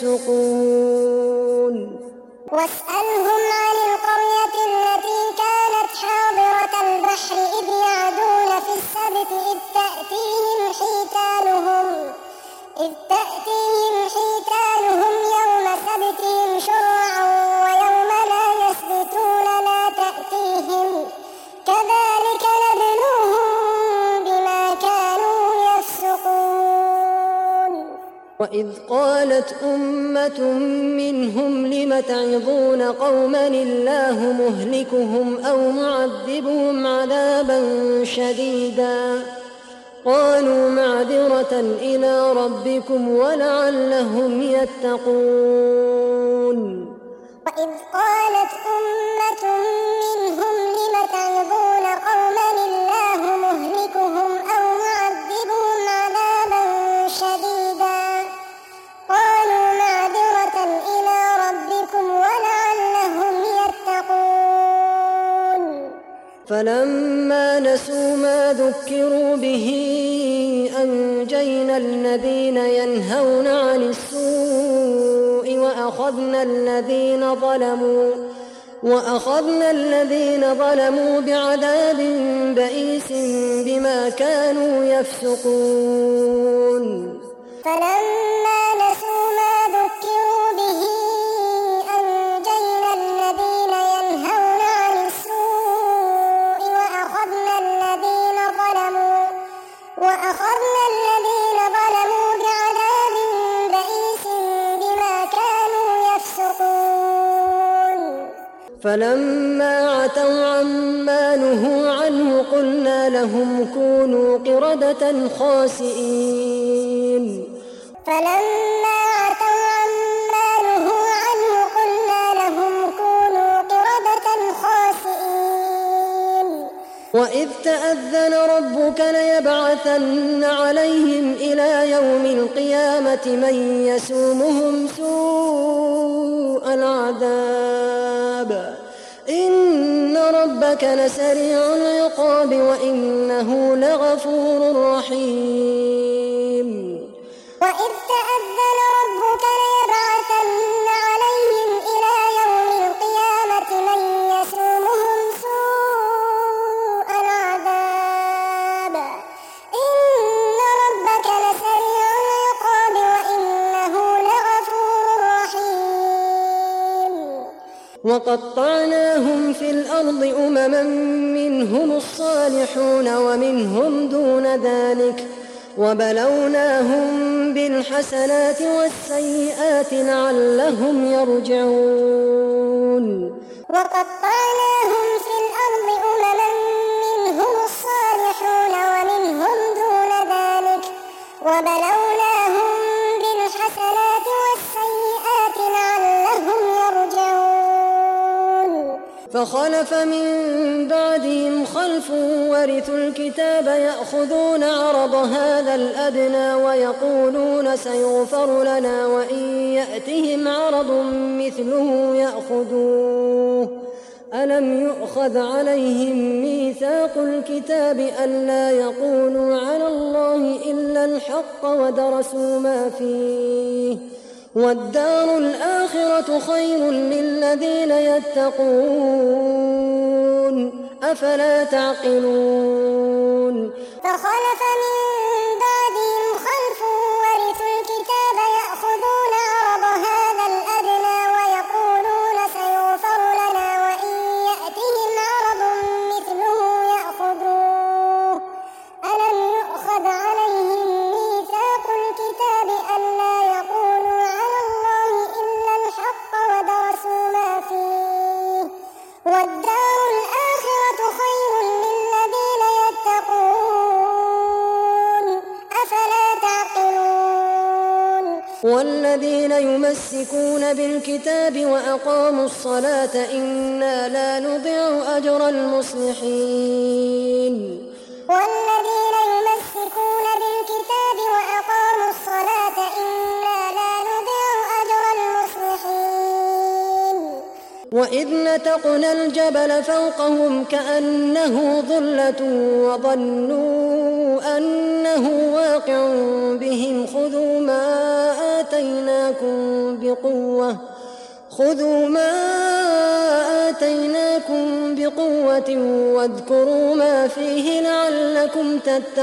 يفسقون. واسألهم عن القرية التي كانت حاضرة البحر إذ يعدون في السبت إذ تأتيهم حيتانهم إذ تأتيهم حيتانهم يوم سبتهم شرعا ويوم لا يسبتون لا تأتيهم كذلك نبلوهم بما كانوا يفسقون. وإذ قالت أمة منهم لم تعظون قوما الله مهلكهم أو معذبهم عذابا شديدا قالوا معذرة إلى ربكم ولعلهم يتقون. وإذ قالت أمة منهم لم تعظون قوما الله مهلكهم أو معذبهم عذابا شديدا قالوا معذرة إلى ربكم ولعلهم يتقون. فلما نسوا ما ذكروا به أنجينا الذين ينهون عن السوء وأخذنا الذين ظلموا وأخذنا الذين ظلموا بعذاب بئيس بما كانوا يفسقون. فلما نسوا ما ذكروا به أنجينا الذين ينهون عن السوء وأخذنا الذين ظلموا وأخذنا الذين ظلموا بعذاب بئيس بما كانوا يفسقون. فلما عتوا عما نهوا عنه قلنا لهم كونوا قردة خاسئين. فلما عتوا عما نهوا عنه قلنا لهم كونوا قردة خاسئين. وإذ تأذن ربك ليبعثن عليهم إلى يوم القيامة من يسومهم سوء العذاب إن ربك لسريع العقاب وإنه لغفور رحيم. وإذ تأذن ربك ليبعثن عليهم إلى يوم القيامة من يسومهم سوء العذاب إن ربك لسريع العقاب وإنه لغفور رحيم. وقطعناهم في الأرض أمما منهم الصالحون ومنهم دون ذلك وبلوناهم بالحسنات والسيئات لعلهم يرجعون. وقطعناهم في الأرض أمما منهم الصالحون ومنهم دون ذلك وبلوناهم بالحسنات والسيئات فخلف من بعدهم خلف ورثوا الكتاب يأخذون عرض هذا الأدنى ويقولون سيغفر لنا وإن يأتهم عرض مثله يأخذوه ألم يؤخذ عليهم ميثاق الكتاب ألا يقولوا على الله إلا الحق ودرسوا ما فيه والدار الآخرة خير للذين يتقون أفلا تعقلون فخلف من بعدهم خلف ورثوا الكتاب يأخذون عرض هذا الأدنى ويقولون سيغفر لنا وإن يأتهم عرض مثله يأخذوه ألم يؤخذ عليهم ميثاق الكتاب ألا يقولوا على الله إلا الحق ودرسوا ما فيه والدار الآخرة خير للذين يتقون أفلا تعقلون والذين يمسكون بالكتاب وأقاموا الصلاة إنا لا نضيع أجر المصلحين والذين يمسكون بالكتاب وأقاموا الصلاة إنا لا نضيع أجر المصلحين وإذ نتقنا الجبل فوقهم كأنه ظلة وظنوا أنه واقع بهم خذوا ما آتيناكم بقوة خذوا ما آتيناكم بقوة واذكروا ما فيه لعلكم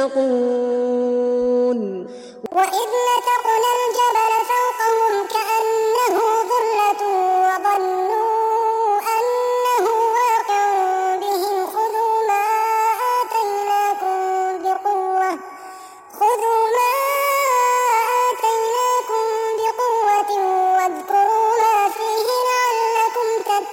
تتقون وإذ نتقنا الجبل فوقهم كأنه ظلة وظنوا أنه واقع بهم خذوا ما آتيناكم بقوة خذوا ما آتيناكم بقوة واذكروا ما فيه لعلكم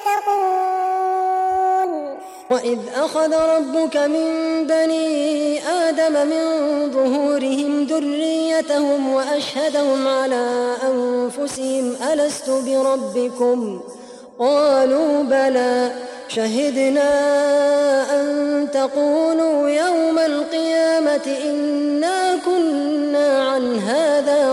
تتقون وإذ أخذ ربك من بني آدم من ظهورهم ذريتهم وأشهدهم على أنفسهم ألست بربكم قالوا بلى شهدنا أن تقولوا يوم القيامة إنا كنا عن هذا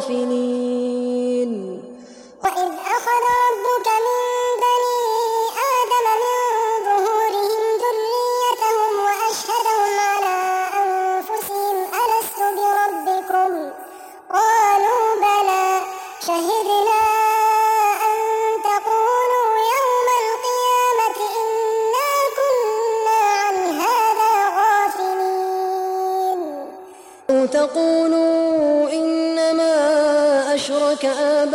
غافلين وإذ أخذ ربك من بني آدم من ظهورهم ذريتهم وأشهدهم على أنفسهم ألست بربكم قالوا بلى شهدنا أن تقولوا يوم القيامة إنا كنا عن هذا غافلين أو تقولوا إنما أشرك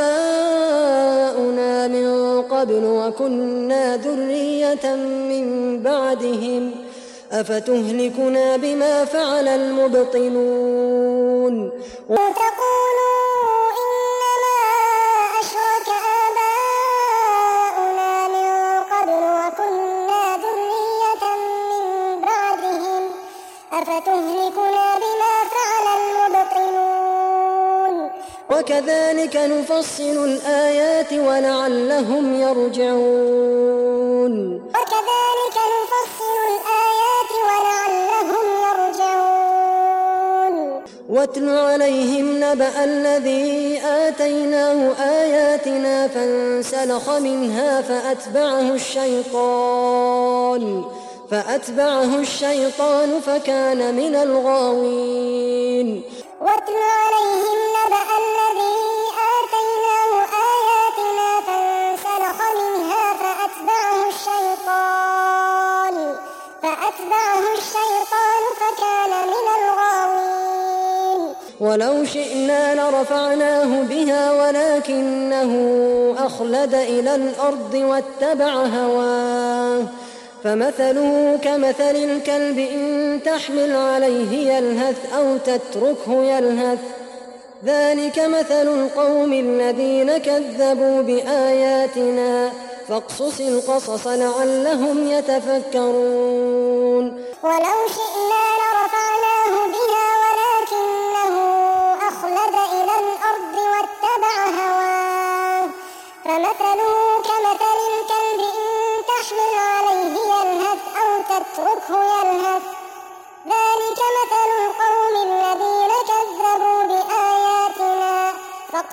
آباؤنا من قبل وكنا ذرية من بعدهم أفتهلكنا بما فعل المبطلون وتقولوا إنما أشرك آباؤنا من قبل وكنا ذرية من بعدهم أفتهلكنا بما فعل المبطلون وكذلك نفصل الآيات ولعلهم يرجعون وكذلك نفصل الآيات ولعلهم يرجعون واتل عليهم نبأ الذي آتيناه آياتنا فانسلخ منها فأتبعه الشيطان فأتبعه الشيطان فكان من الغاوين واتل عليهم نبأ الذي آتيناه آياتنا فانسلخ منها فأتبعه الشيطان فأتبعه الشيطان فكان من الغاوين ولو شئنا لرفعناه بها ولكنه أخلد إلى الأرض واتبع هواه فمثله كمثل الكلب إن تحمل عليه يلهث أو تتركه يلهث ذلك مثل القوم الذين كذبوا بآياتنا فاقصص القصص لعلهم يتفكرون ولو شئنا لرفعناه بها ولكنه أخلد إلى الأرض واتبع هواه فمثله كمثل الكلب إن تحمل عليه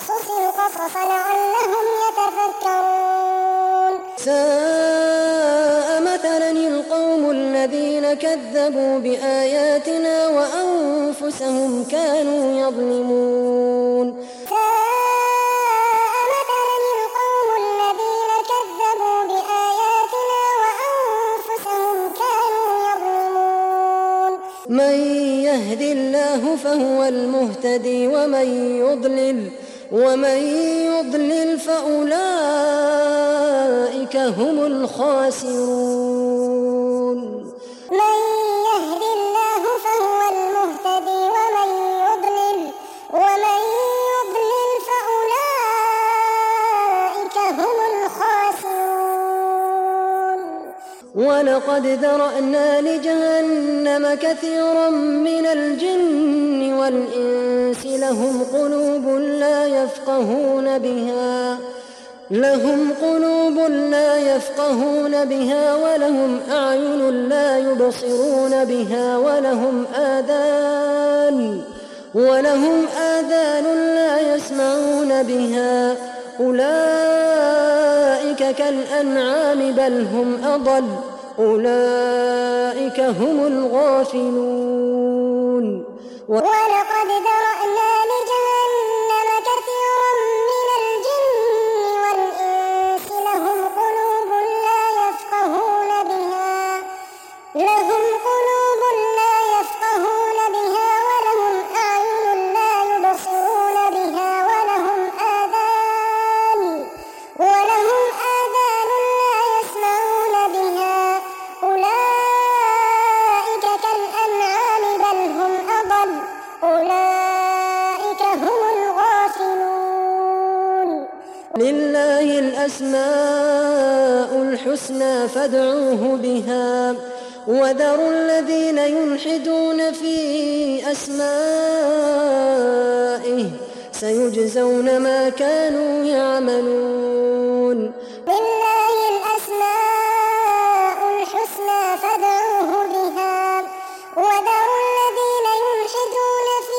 فاقصص القصص لعلهم يتفكرون ساء مثلا القوم الذين كذبوا بآياتنا وأنفسهم كانوا يظلمون ساء مثلا القوم الذين كذبوا بآياتنا وأنفسهم كانوا يظلمون من يهد الله فهو المهتدي ومن يضلل ومن يضلل فأولئك هم الخاسرون من يهد الله فهو المهتدي ومن يضلل ومن يضلل فأولئك هم الخاسرون ولقد ذرأنا لجهنم كثيرا من الجن والإنس لهم قلوب لا يفقهون بها لهم قلوب لا يفقهون بها ولهم أعين لا يبصرون بها ولهم آذان ولهم آذان لا يسمعون بها أولئك كالأنعام بل هم أضل أولئك هم الغافلون ولقد ذرأنا لجهنم كثيرا من الجن والإنس لهم قلوب لا يفقهون بها لهم قلوب لا يفقهون بها ولهم أعين لا يبصرون بها ولهم آذان ولهم آذان لا يسمعون بها أولئك كالأنعام بل هم أضل أولئك هم الغافلون لله الأسماء الحسنى فادعوه بها وذروا الذين يلحدون في أسمائه سيجزون ما كانوا يعملون لله الأسماء الحسنى فادعوه بها وذروا الذين يلحدون في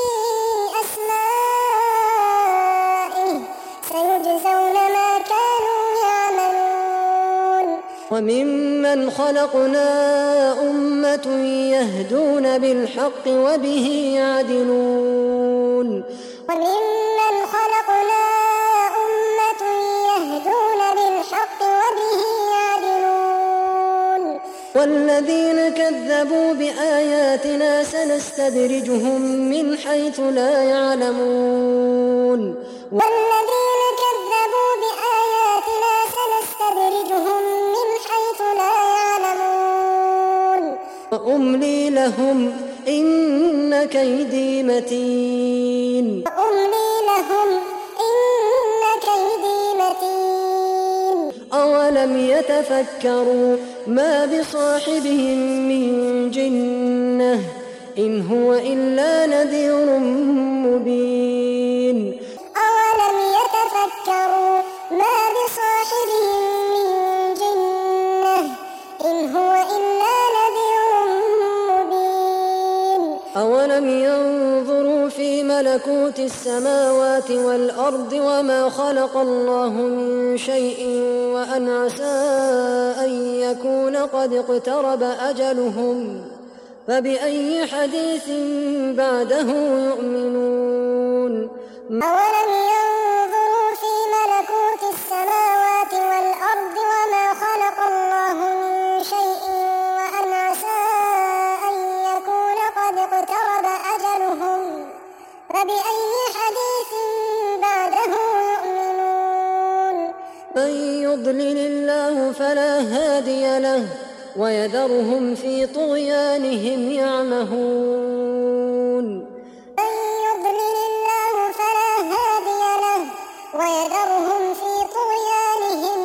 أسمائه سيجزون ما كانوا يعملون وممن خلقنا أمة يهدون بالحق وبه يعدلون وممن خلقنا أمة يهدون بالحق وبه يعدلون والذين كذبوا بآياتنا سنستدرجهم من حيث لا يعلمون والذين كذبوا بآياتنا سنستدرجهم من حيث لا يعلمون وأملي لهم إن كيدي متين وأملي لهم إن كيدي متين أولم يتفكروا ما بصاحبهم من جنة إن هو إلا نذير مبين أولم يتفكروا ما بصاحبهم من جنة إن هو إلا نذير مبين أولم ينظروا في ملكوت السماوات والأرض وما خلق الله من شيء وأن عسى أن يكون قد اقترب أجلهم فبأي حديث بعده يؤمنون أولم ينظروا في ملكوت السماوات والأرض وما خلق الله من شيء وأن عسى أن يكون قد اقترب أجلهم فبأي حديث بعده يؤمنون من يضلل الله فلا هادي له ويذرهم في طغيانهم يعمهون من يضلل الله فلا هادي له ويذرهم في طغيانهم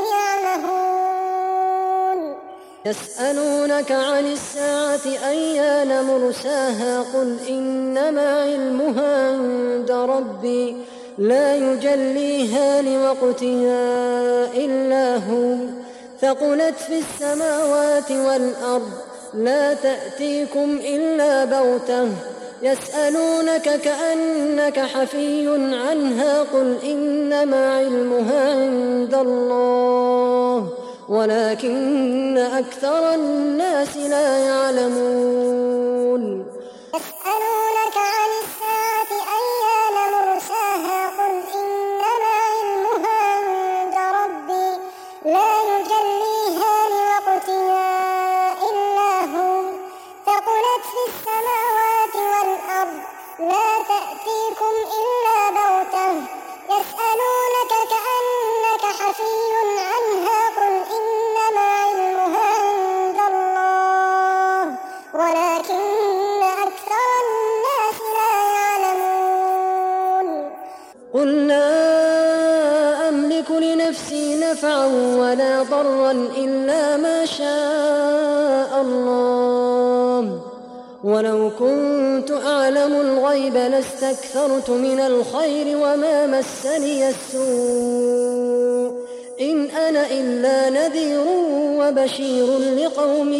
يعمهون يسألونك عن الساعة أيان مرساها قل إنما علمها عند ربي لا يجليها لوقتها إلا هو ثقلت في السماوات والأرض لا تأتيكم إلا بغتة يسألونك كأنك حفي عنها قل إنما علمها عند الله ولكن أكثر الناس لا يعلمون يسألونك عن الساعة أيان مرساها قل إنما علمها عند ربي لا يجليها لوقتها إلا هو ثقلت في السماوات والأرض لا تأتيكم إلا بغتة يسألونك كأنك حفي عنها قل إنما علمها عند الله ولكن أكثر الناس لا يعلمون قل لا أملك لنفسي نفعا ولا ضرا إلا ما شاء الله ولو كنت أعلم الغيب لاستكثرت من الخير وما مسني السوء إن أنا إلا نذير وبشير لقوم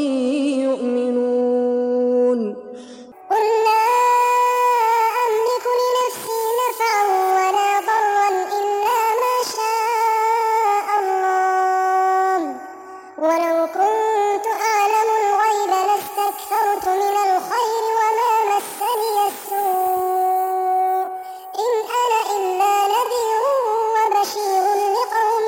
يؤمنون قل لا أملك لنفسي نفعا ولا ضرا إلا ما شاء الله ولو كنت أعلم الغيب لاستكثرت من الخير وما مسني السوء إن أنا إلا نذير وبشير لقوم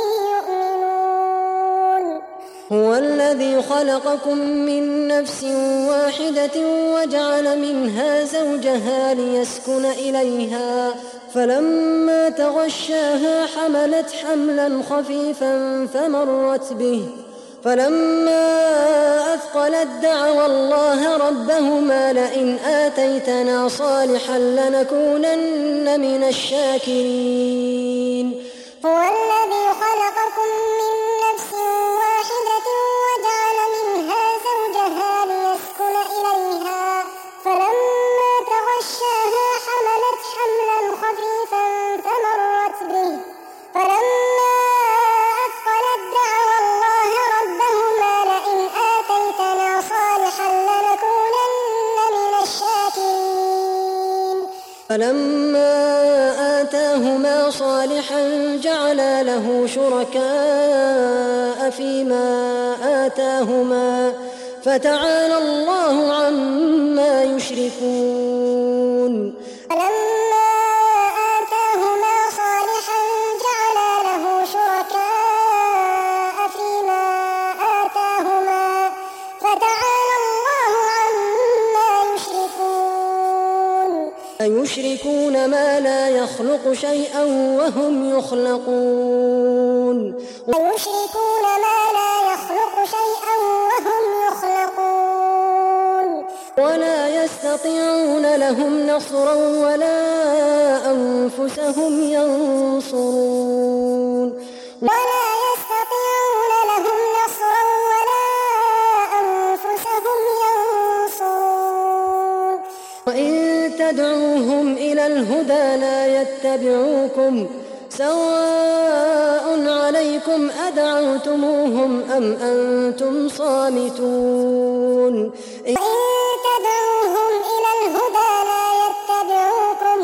يؤمنون هو الذي خلقكم من نفس واحدة وجعل منها زوجها ليسكن إليها فلما تغشاها حملت حملا خفيفا فمرت به فلما أثقلت دعوا الله ربهما لئن آتيتنا صالحا لنكونن من الشاكرين هو الذي خلقكم من نفس واحدة وجعل منها زوجها ليسكن إليها فلما تغشاها حملت حملا خفيفا فمرت به فلما أثقلت دعوا الله ربهما لئن آتيتنا صالحا لنكونن من الشاكرين فلما آتاهما صالحا جعلا له شركاء فيما آتاهما فتعالى الله عما يشركون فلما آتاهما صالحا جعلا له شركاء فيما آتاهما فتعالى الله عما يشركون أيشركون ما لا يخلق شيئا وهم يخلقون أيشركون ما لا يخلق شيئا وهم يخلقون ولا يستطيعون لهم نصرا ولا أنفسهم ينصرون ولا يستطيعون لهم نصرا ولا أنفسهم ينصرون وإن تدعوهم إلى الهدى لا يتبعوكم سواء عليكم أدعوتموهم أم أنتم صامتون وإن تدعوهم إلى الهدى لا يتبعوكم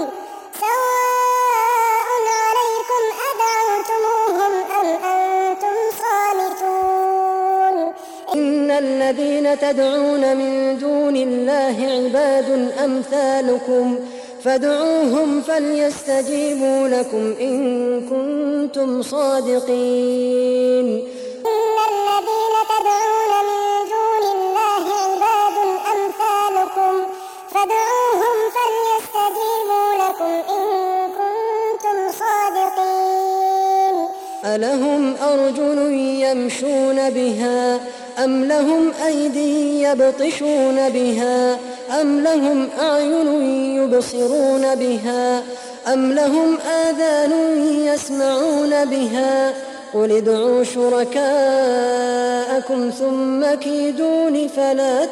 سواء عليكم أدعوتموهم أم أنتم صامتون إن الذين تدعون من دون الله عباد أمثالكم فادعوهم فليستجيبوا لكم إن كنتم صادقين إن الذين تدعون من دون الله عباد أمثالكم فادعوهم فليستجيبوا لكم إن كنتم صادقين ألهم أرجل يمشون بها أم لهم أيدي يبطشون بها أم لهم أعين يبصرون بها أم لهم آذان يسمعون بها قل ادعوا شركاءكم ثم كيدون فلا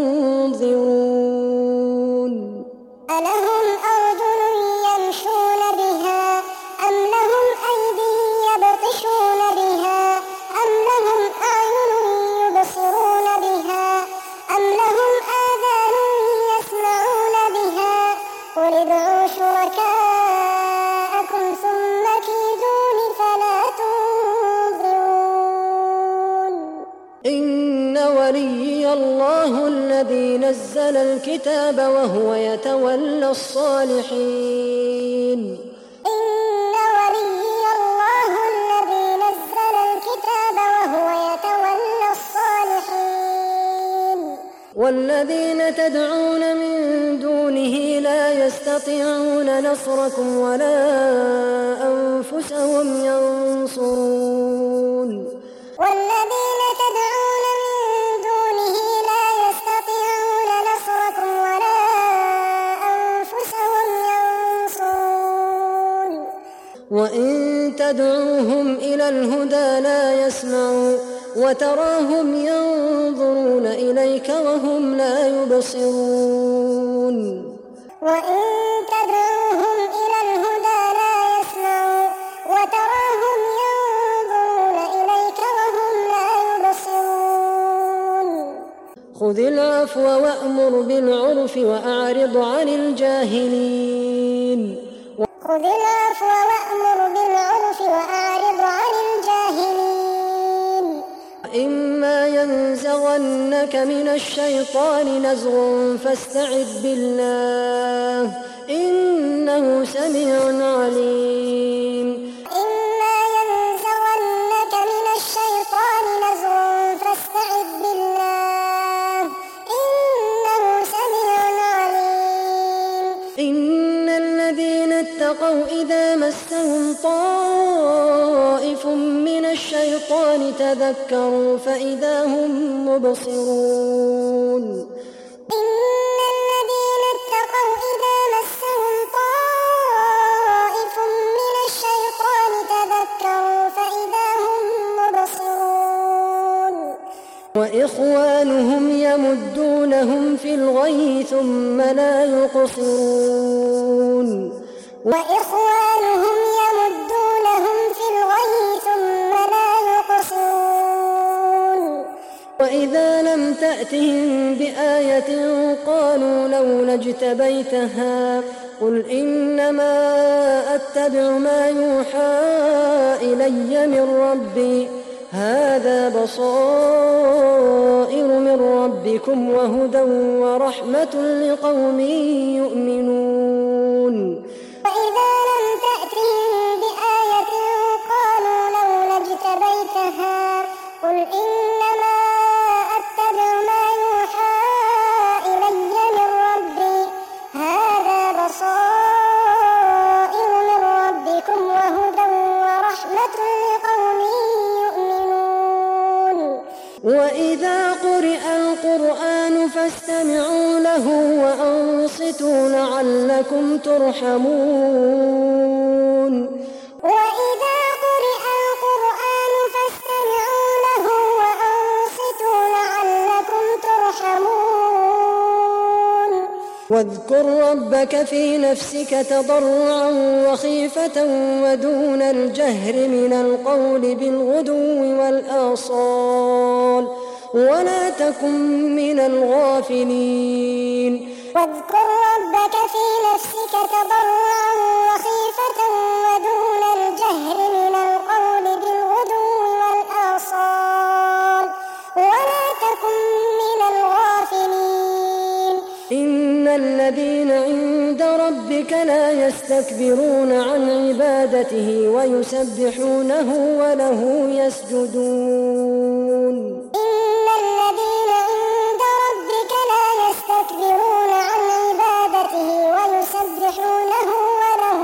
تنظرون ألهم أرجل يمشون بها أم لهم أيدي يبطشون بها أم لهم أعين يبصرون بها أم لهم آذان يسمعون بها الذي نزل الكتاب وهو يتولى الصالحين إن وليي الله الذي نزل الكتاب وهو يتولى الصالحين والذين تدعون من دونه لا يستطيعون نصركم ولا أنفسهم ينصرون والذين تدعون من دونه لا يستطيعون نصركم ولا أنفسهم ينصرون وإن تدعوهم إلى الهدى لا يسمعوا وتراهم ينظرون إليك وهم لا يبصرون وإن تدعوهم إلى الهدى لا يسمعوا وتراهم ينظرون إليك وهم لا يبصرون خذ العفو وأمر بالعرف وأعرض عن الجاهلين خذ العفو وأمر بالعرف وأعرض عن الجاهلين إما ينزغنك من الشيطان نزغ فاستعذ بالله إنه سميع عليم إما ينزغنك من الشيطان نزغ فاستعذ بالله إنه سميع عليم إن الذين اتقوا إذا مسهم طائف من الشيطان تذكروا فإذا هم مبصرون إن الذين اتقوا إذا مسهم طائف من الشيطان تذكروا فإذا هم مبصرون وإخوانهم يمدونهم في الغي ثم لا يقصرون وإخوانهم يمدونهم في الغي ثم لا يقصرون وإذا لم تأتهم بآية قالوا لولا اجتبيتها قل إنما أتبع ما يوحى إلي من ربي هذا بصائر من ربكم وهدى ورحمة لقوم يؤمنون وإذا لم تأتهم بآية قالوا لولا اجتبيتها قل إنما أتبع ما يوحى إلي من ربي هذا بصائر من ربكم وهدى ورحمة لقوم يؤمنون وإذا قرئ القرآن فاستمعوا له وأنصتوا لعلكم ترحمون وإذا قرئ القرآن فاستمعوا له وأنصتوا لعلكم ترحمون واذكر ربك في نفسك تضرعا وخيفة ودون الجهر من القول بالغدو والآصال ولا تكن من الغافلين واذكر ربك في نفسك تضرعا وخيفة ودون الجهر من القول بالغدو والآصال ولا تكن من الغافلين إن الذين عند ربك لا يستكبرون عن عبادته ويسبحونه وله يسجدون إن الذين عند ربك لا يستكبرون عن عبادته ويسبحونه وله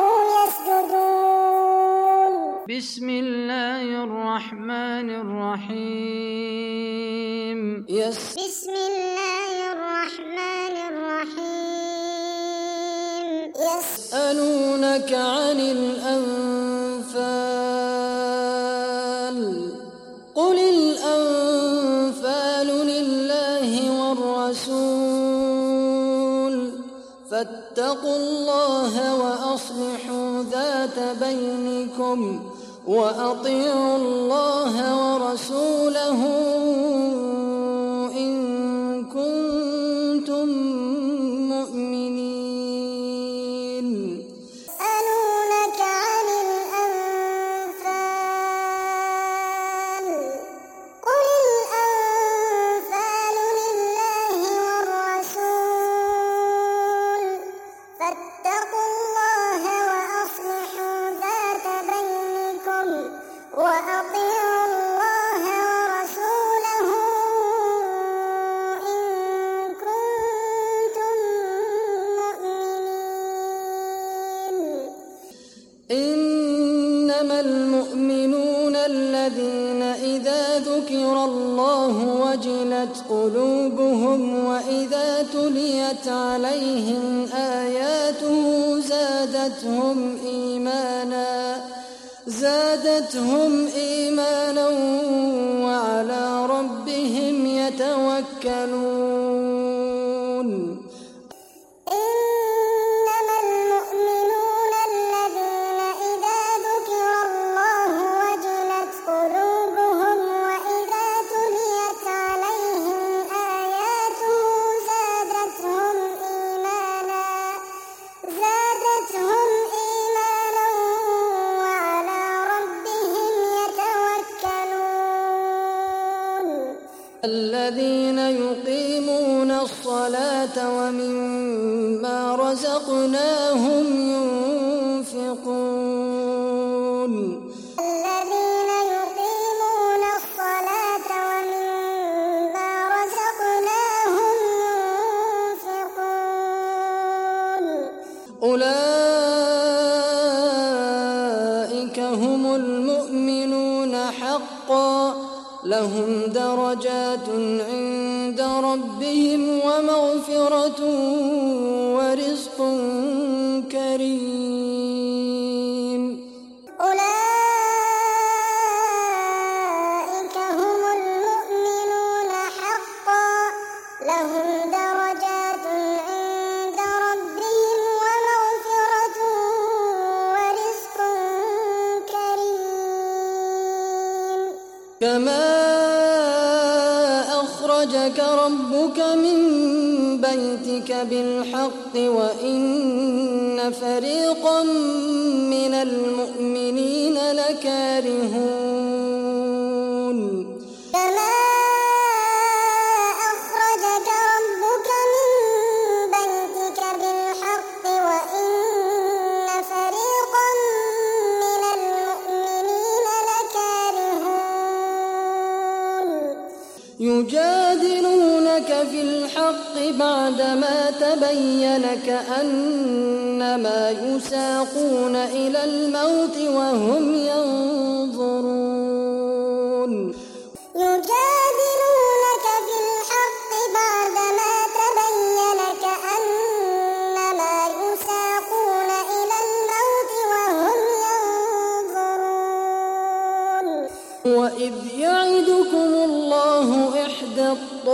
يسجدون بسم الله الرحمن الرحيم يس بسم الله الرحمن الرحيم يسألونك عن الأنفال قل الأنفال لله والرسول فاتقوا الله وأصلحوا ذات بينكم وأطيعوا الله ورسوله إن كنتم مؤمنين يسألونك عن الأنفال قل الأنفال لله والرسول قلوبهم وإذا تليت عليهم آياته زادتهم إيمانا زادتهم إيمانا وعلى ربهم يتوكلون. إنما المؤمنون الذين إذا ذكر الله وجلت قلوبهم وإذا تليت عليهم آياته زادتهم إيمانا زادتهم إيمانا وعلى ربهم يتوكلون. الذين يقيمون الصلاة ومما رزقناهم ينفقون. الذين يقيمون الصلاة ومما رزقناهم ينفقون. أولئك هم المؤمنون حقا لهم درجات عند ربهم ومغفرة ورزق كريم. أولئك هم المؤمنون حقا لهم درجات عند ربهم ومغفرة ورزق كريم. كما أخرجك ربك من بيتك بالحق وإن فريقا من المؤمنين لكارهون. كما أخرجك ربك من بيتك بالحق وإن فريقا من المؤمنين لكارهون. يجادلونك في الحق بعدما تبين كأنما يساقون إلى الموت وهم ينظرون. يجادلونك في الحق بعدما تبين كأنما يساقون إلى الموت وهم ينظرون. وإذ يعدكم الله إحدى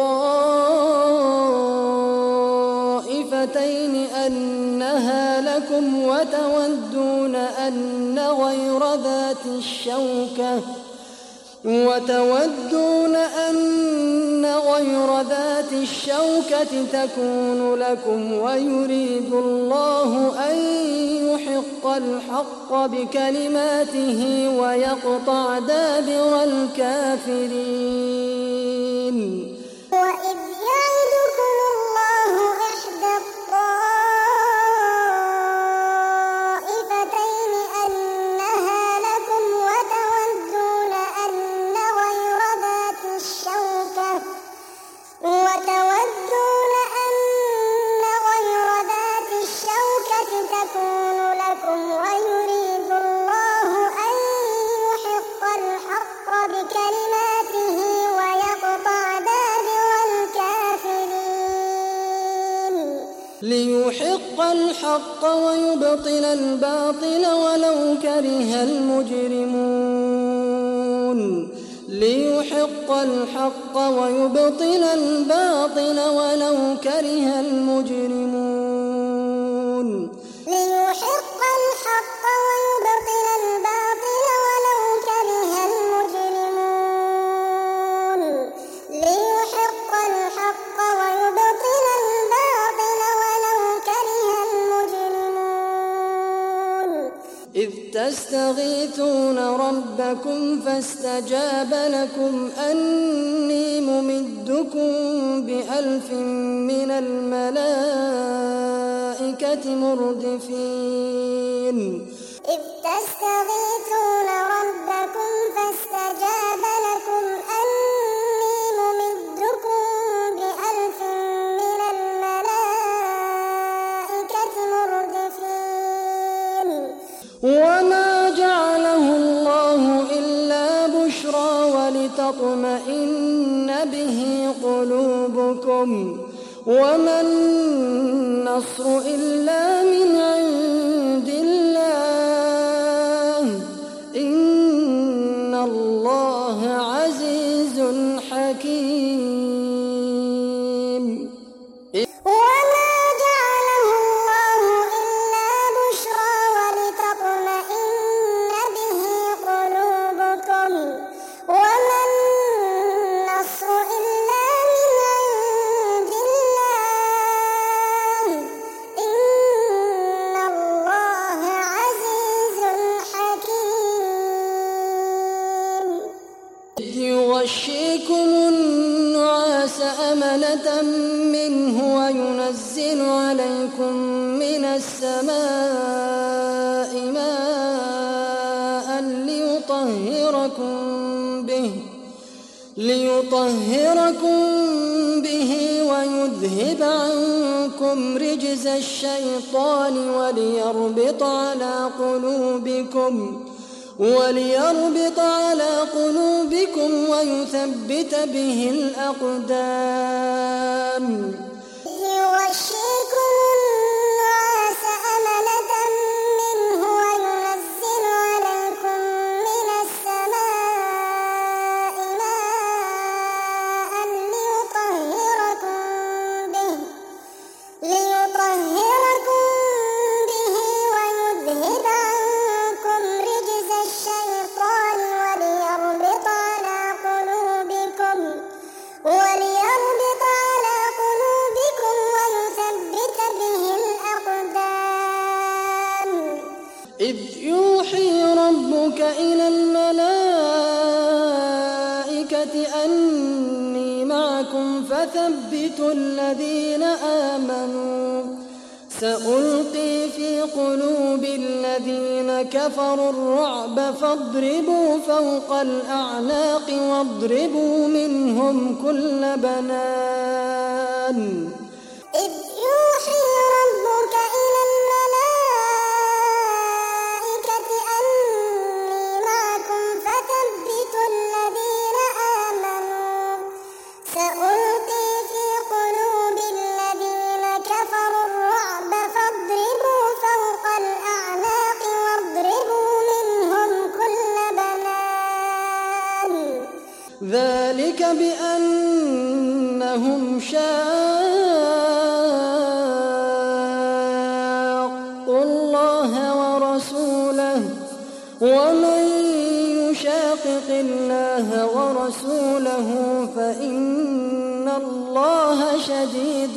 الطائفتين أنها لكم وتودون أن غير ذات الشوكة وتودون أن غير ذات الشوكة تكون لكم ويريد الله أن يحق الحق بكلماته ويقطع دابر الكافرين. وإذ يعدكم الله إحدى الطائفتين أنها لكم وتودون أن غير ذات الشوكة وتودون أن غير ذات الشوكة تكون لكم ويريد الله أن يحق الحق بكلماته ويقطع دابر الكافرين. ليحق الحق ويبطل الباطل ولو كره المجرمون. ليحق الحق ويبطل الباطل ولو كره المجرمون. ليحق الحق ويبطل الباطل ولو كره المجرمون. ليحق الحق ويبطل الباطل ولو كره المجرمون. إذ تستغيثون ربكم فاستجاب لكم أني ممدكم بألف من الملائكة مردفين. إذ تستغيثون ربكم فاستجاب لكم أني ممدكم بألف من الملائكة مردفين. وما جعله الله إلا بشرى ولتطمئن به قلوبكم ربكم وما النصر إلا من عند الله إن الله عزيز حكيم. وما جعله الله إلا بشرى ولتطمئن به قلوبكم وما النصر إلا من عند الله إن الله عزيز حكيم. إذ يغشيكم النعاس أمنة منه وينزل عليكم من السماء ماء ليطهركم به ليطهركم به ويذهب عنكم رجز الشيطان وليربط على قلوبكم وليربط على قلوبكم ويثبت به الأقدام. يغشيكم النعاس أمنة منه وينزل عليكم من السماء ماء ليطهركم به ليطهركم به ويذهب عنكم رجز الشيطان وليربط على قلوبكم وليربط على قلوبكم ويثبت به الأقدام. إذ يوحي ربك إلى الملائكة أني معكم فثبتوا الذين آمنوا سألقي في قلوب الذين كفروا الرعب فاضربوا فوق الأعناق واضربوا منهم كل بنان. إذ يوحي ربك إلى الملائكة أني معكم فثبتوا الذين آمنوا سألقي في قلوب الذين كفروا الرعب فاضربوا فوق الأعناق واضربوا منهم كل بنان. ذلك بأنهم شاقوا الله ورسوله ومن يشاقق الله ورسوله فإن الله شديد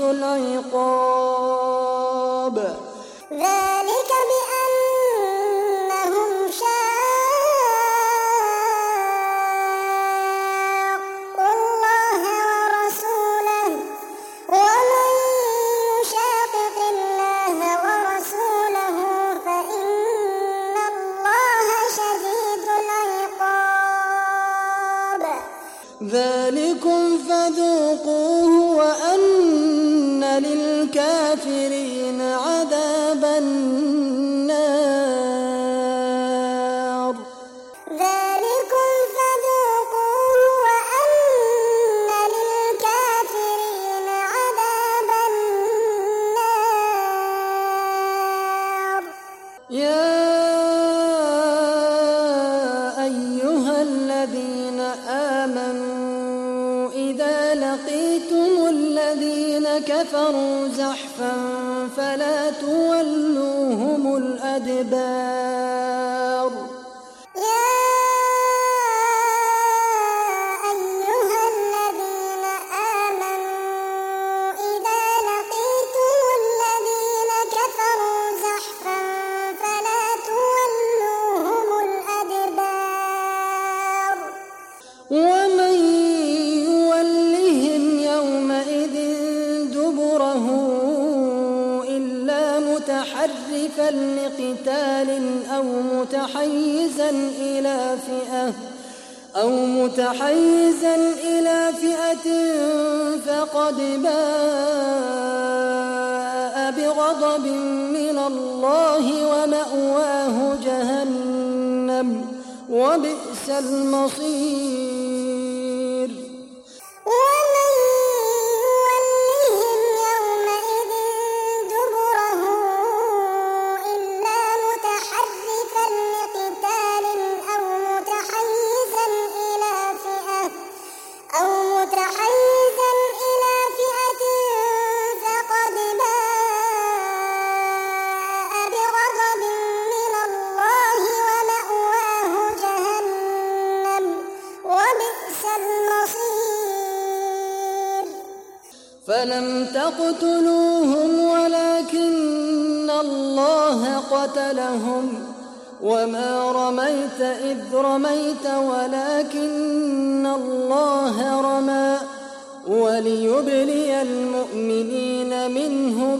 العقاب. ذلك بأنهم شاقوا الله ورسوله ومن يشاقق الله ورسوله فإن الله شديد العقاب. ذلكم فذوقوه وأن للكافرين عذاب النار. ذلكم فذوقوه وأن للكافرين عذاب النار. يا أيها الذين آمنوا إذا لقيتم الذين كفروا زحفا فلا تولوهم الأدبار. يا أيها الذين آمنوا إذا لقيتم الذين كفروا زحفا فلا تولوهم الأدبار. ومن يولهم يومئذ دبره إلا متحرفا لقتال أو متحيزا إلى فئة أو متحيزا إلى فئة فقد باء بغضب من الله ومأواه جهنم وبئس المصير. ومن فلم تقتلوهم ولكن الله قتلهم وما رميت إذ رميت ولكن الله رمى وليبلي المؤمنين منه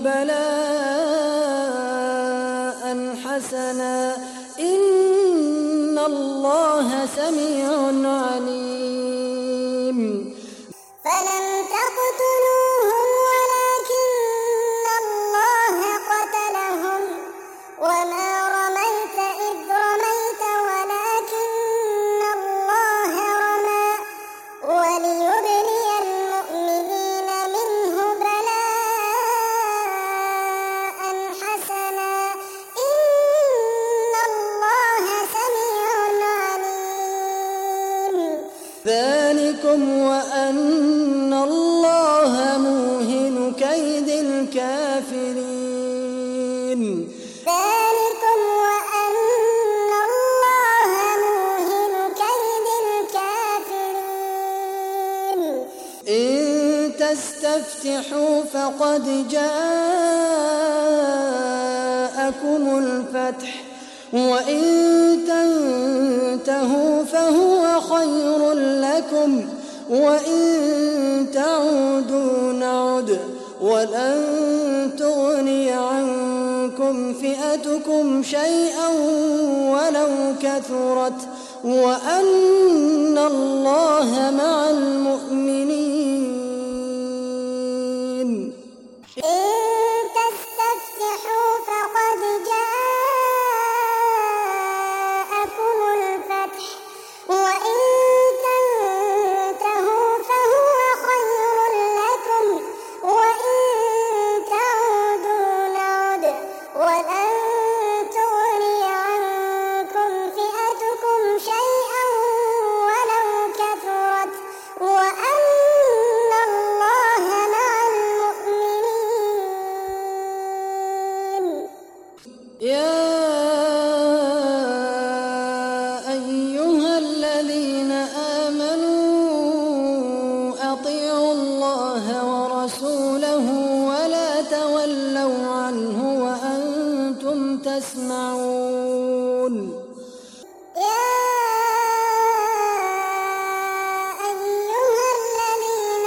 بلاء حسنا إن الله سميع عليم. فلم تقتلوهم ولكن الله قتلهم وما رميت إذ رميت ولكن الله رمى وليبلي المؤمنين منه بلاء حسنا إن الله سميع عليم. ذلكم وأن الله موهن كيد الكافرين. ذلكم وأن الله موهن كيد الكافرين. إن تستفتحوا فقد جاءكم الفتح وإن تنتهوا فهو خير لكم وإن تعودوا نعد ولن تغني عنكم فئتكم شيئا ولو كثرت وأن الله مع المؤمنين. إن تستفتحوا فقد جاءكم الفتح وإن تنتهوا فهو خير لكم وإن تعودوا نعد ولن تغني عنكم فئتكم شيئا ولو كثرت وأن الله مع المؤمنين. يا أيها الذين آمنوا أطيعوا الله ورسوله ولا تولوا عنه وأنتم تسمعون. يا أيها الذين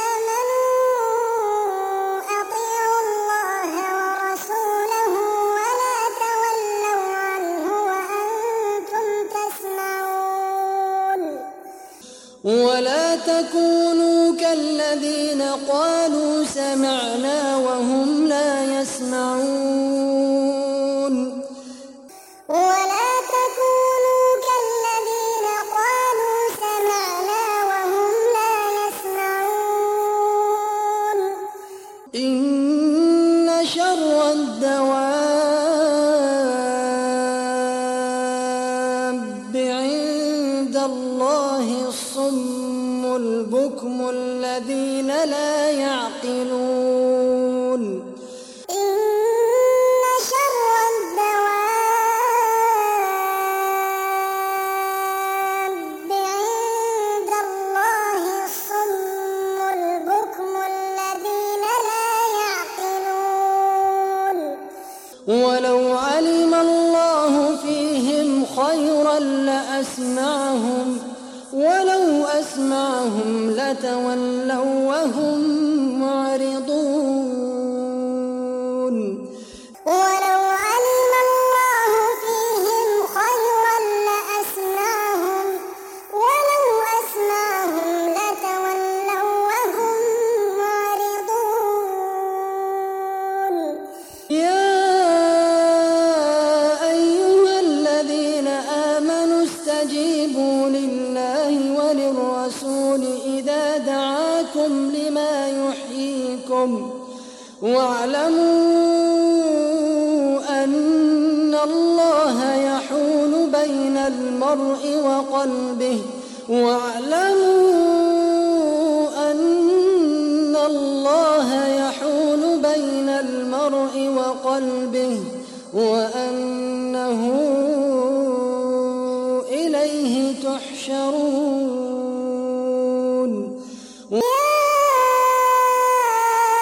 آمنوا أطيعوا الله ورسوله ولا تولوا عنه وأنتم تسمعون. ولا تكونوا كالذين قالوا سمعنا وهم لا يسمعون. ولا تكونوا كالذين قالوا سمعنا وهم لا يسمعون. إن شر الدواب عند الله الصم البكم الذين لا يعقلون. إن شر الدواب عند الله الصم البكم الذين لا يعقلون. ولو علم الله فيهم خيرا لأسمعهم ولو أسمعهم لتولوا وهم معرضون. ولو علم الله فيهم خيرا لأسمعهم ولو أسمعهم لتولوا وهم معرضون. يا أيها الذين آمنوا استجيبوا لله وللرسول إذا دعاكم لما يحييكم واعلموا أن الله يحول بين المرء وقلبه واعلموا أن الله يحول بين المرء وقلبه وأنه إليه تحشرون. يا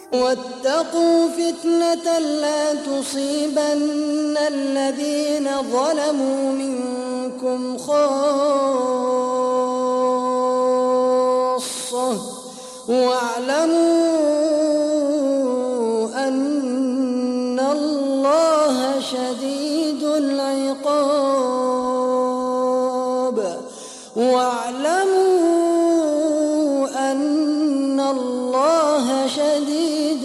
واتقوا فتنة لا تصيبن الذين ظلموا منكم خاصة واعلموا أن الله شديد العقاب واعلموا أن الله شديد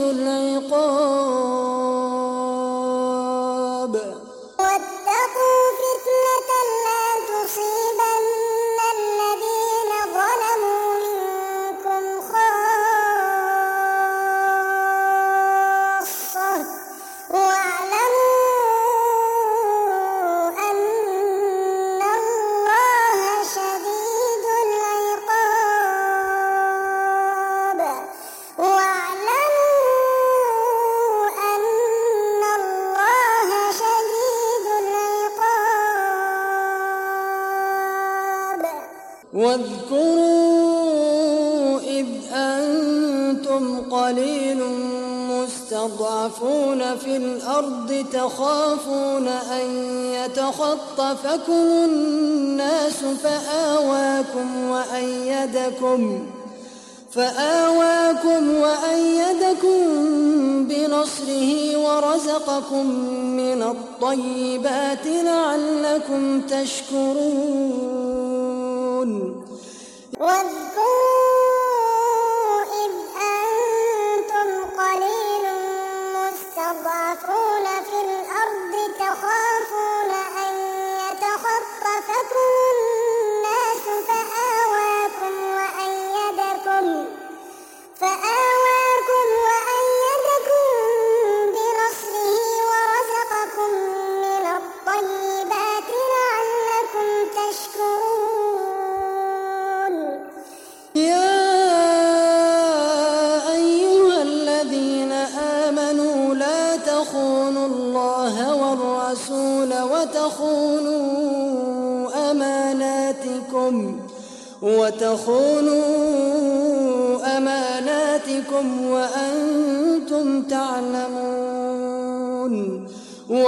العقاب واتقوا فتنة لا تصيبن الذين ظلموا منكم خاصة واعلموا أن الله شديد العقاب واعلموا أن الله شديد العقاب. واذكروا إذ أنتم قليل مستضعفون في الأرض تخافون أن يتخطفكم الناس فآواكم وأيدكم فآواكم وأيدكم بنصره ورزقكم من الطيبات لعلكم تشكرون. واذكروا إذ أنتم قليل مستضعفون في الأرض تخافون أن يتخطفكم الناس فآواكم وأيدكم فآواكم وأيدكم بنصره ورزقكم من الطيبات لعلكم تشكرون. يا أيها الذين آمنوا لا تخونوا الله والرسول وتخونوا أماناتكم وتخونوا أماناتكم وأنتم تعلمون. يا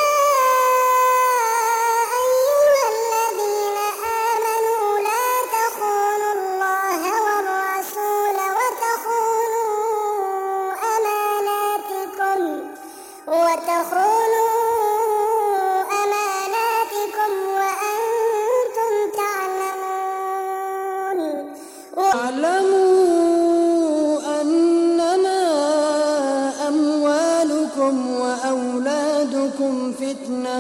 أيها الذين آمنوا لا تخونوا الله والرسول وتخونوا أماناتكم وتخونوا أماناتكم وأنتم تعلمون. واعلموا أنما أموالكم وأولادكم فتنة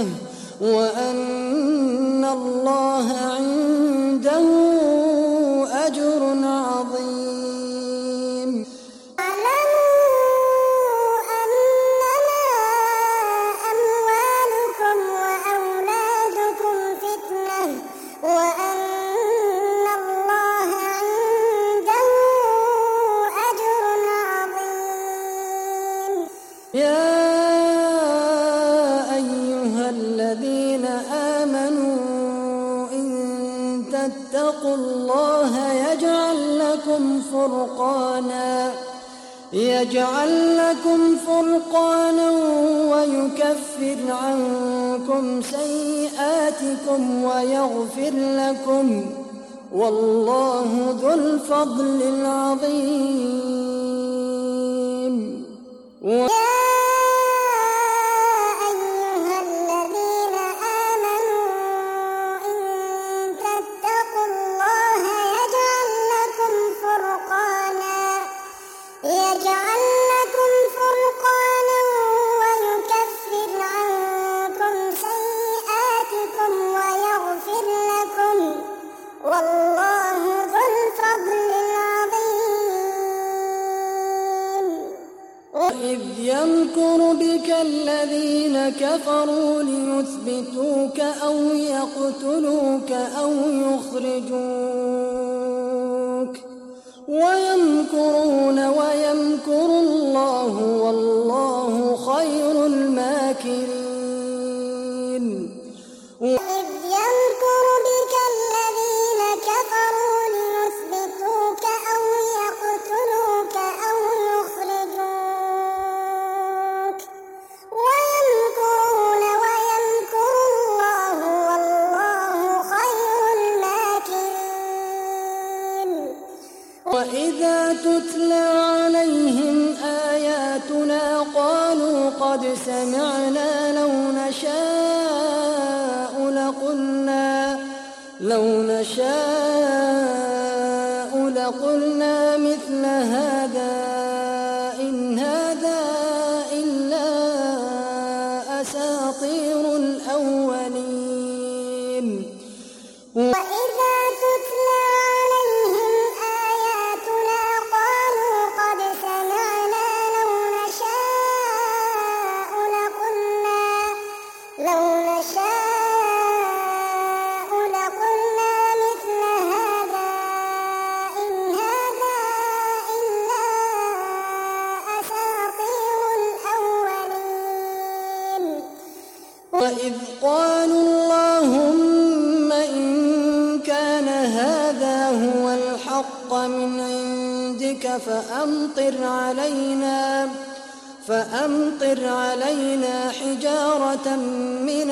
وأن الله عنده أجر عظيم. واعلموا أنما أموالكم وأولادكم فتنة وأن الله عنده أجر عظيم. يا أيها الذين آمنوا إن تتقوا الله يجعل لكم فرقانا يجعل لكم فرقانا ويكفر عنكم سيئاتكم ويغفر لكم والله ذو الفضل العظيم. يا أيها الذين آمنوا إن تتقوا الله يجعل لكم فرقانا يجعل لكم فرقانا ويكفر عنكم سيئاتكم ويغفر لكم والله ذو الفضل العظيم. وإذ يمكر بك الذين كفروا ليثبتوك أو يقتلوك أو يخرجوك ويمكرون ويمكر الله والله خير الماكرين. وإذ يمكر بك الذين كفروا ليثبتوك أو يقتلوك أو يخرجوك وإذا تتلى عليهم آياتنا قالوا قد سمعنا لو نشاء لقلنا لو نشاء لقلنا مثل هذا إن هذا إلا أساطير الأولين. وإذا تتلى عليهم آياتنا قالوا قد سمعنا لو نشاء لقلنا لو نشاء لقلنا مثل هذا إن هذا إلا أساطير الأولين. وإذ قالوا اللهم إن كان هذا هو الحق من عندك فأمطر علينا فأمطر علينا حجارة من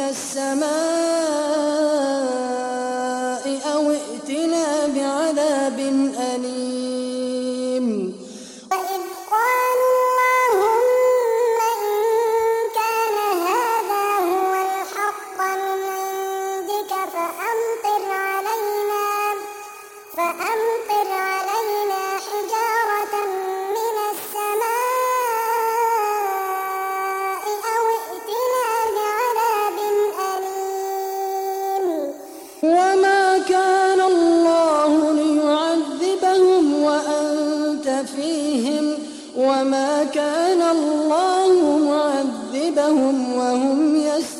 السماء أو ائتنا بعذاب أليم. وإذ قالوا اللهم إن كان هذا هو الحق من عندك فأمطر علينا فأمطر علينا حجارة من السماء أو ائتنا بعذاب أليم. وما كان الله ليعذبهم وأنت فيهم وما كان الله معذبهم وهم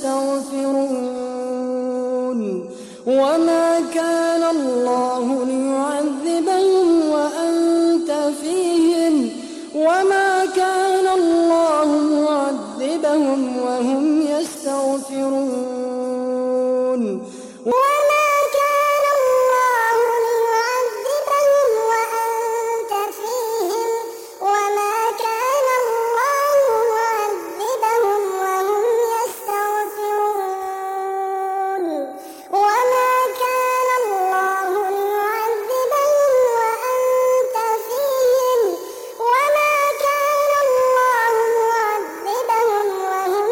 يستغفرون. وما كان الله ليعذبهم وأنت فيهم وما كان الله معذبهم وهم يستغفرون. وما كان الله ليعذبهم وأنت فيهم وما كان الله معذبهم وهم يستغفرون. وما كان الله ليعذبهم وأنت فيهم وما كان الله معذبهم وهم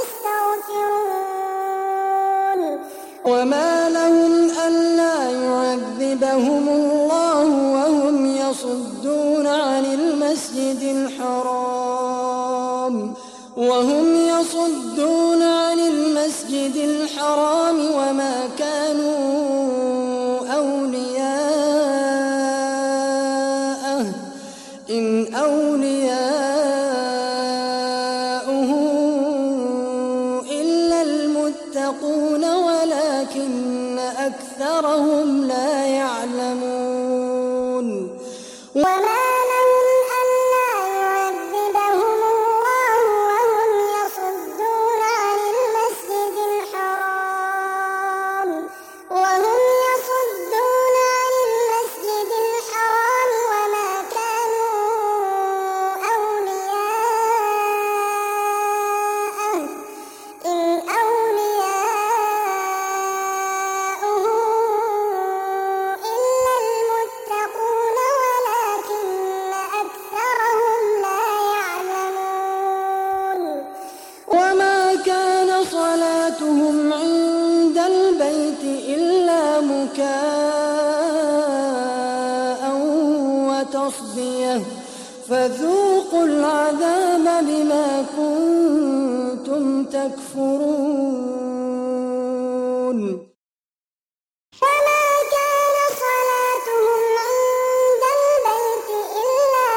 يستغفرون. وما لهم ألا يعذبهم الله وهم يصدون عن المسجد الحرام وهم يصدون عن المسجد الحرام وما كانوا أولياءه إن أولياؤه إلا المتقون ولكن أكثرهم لا يعلمون. وما لهم ألا يعذبهم الله وهم يصدون عن المسجد الحرام وهم يصدون عن المسجد الحرام وما كانوا أولياءه إن أولياؤه إلا المتقون ولكن أكثرهم لا يعلمون. وما كان صلاتهم عند البيت إلا مكاء وتصدية فذوقوا العذاب بما كنتم تكفرون. وما كان صلاتهم عند البيت إلا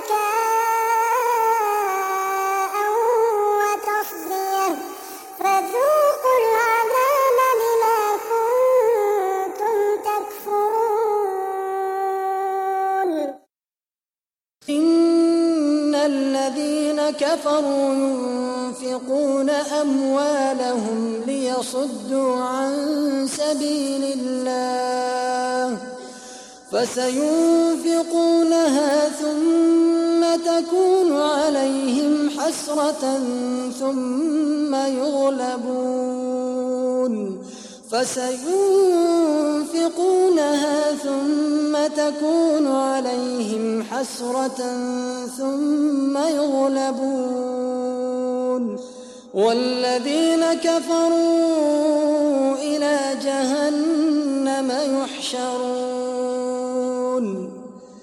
مكاء وتصدية فذوقوا العذاب بما كنتم تكفرون. إن الذين كفروا ينفقون أموالهم ليصدوا عن سبيل الله فسينفقونها ثم تكون عليهم حسرة ثم يغلبون فسينفقونها ثم تكون عليهم حسرة ثم يغلبون والذين كفروا إلى جهنم يحشرون.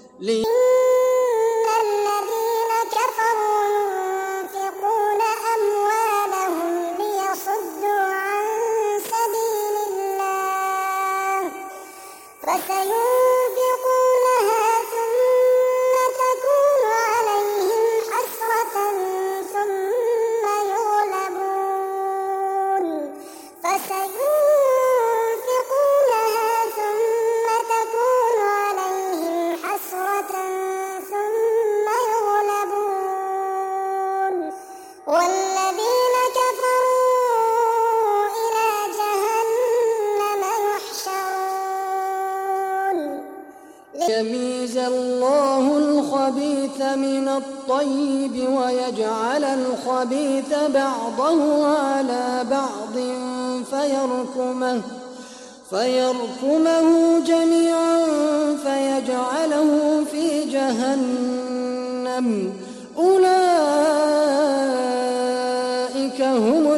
فسينفقونها ثم تكون عليهم حسرة ثم يغلبون فسينفقونها ثم تكون عليهم حسرة ثم يغلبون والذين كفروا إلى جهنم يحشرون. ليميز الله الخبيث من الطيب ويجعل الخبيث بعضه على بعض فيركمه, فيركمه جميعا فيجعله في جهنم أولئك هم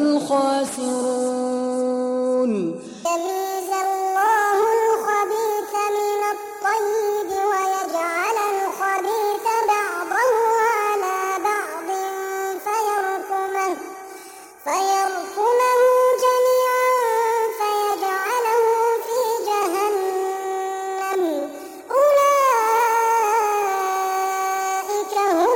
الخاسرون. يميز الله الخبيث من الطيب ويجعل الخبيث بعضه على بعض فيركمه, فيركمه جميعا فيجعله في جهنم أولئك هم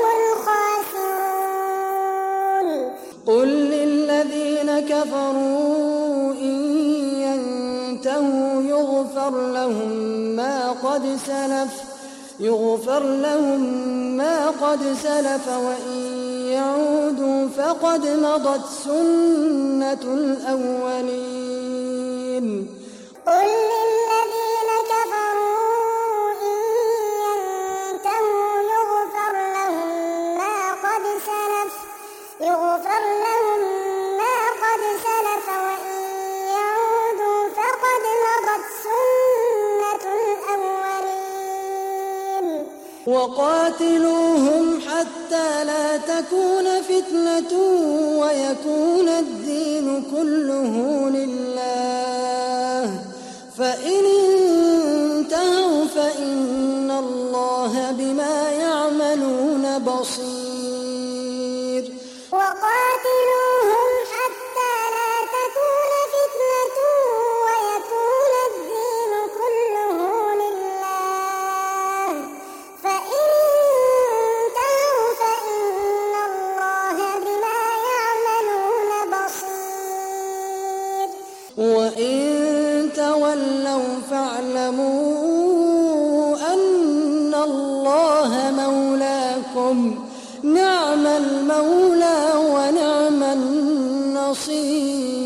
الخاسرون. قل للذين كفروا إن ينتهوا يغفر لهم ما قد سلف يغفر لهم ما قد سلف وإن يعودوا فقد مضت سنة الأولين. قل للذين كفروا إن ينتهوا يغفر لهم ما قد سلف يغفر لهم ما قد سلف وإن يعودوا فقد مضت سنة الأولين. وقاتلوهم حتى لا تكون فتنة ويكون الدين كله لله فإن انتهوا فإن الله بما يعملون بصير. وقاتلوهم حتى لا تكون فتنة ويكون الدين كله لله فإن انتهوا فإن الله بما يعملون بصير. وإن تولوا فاعلموا أن الله مولاكم نعم المولى ونعم النصير.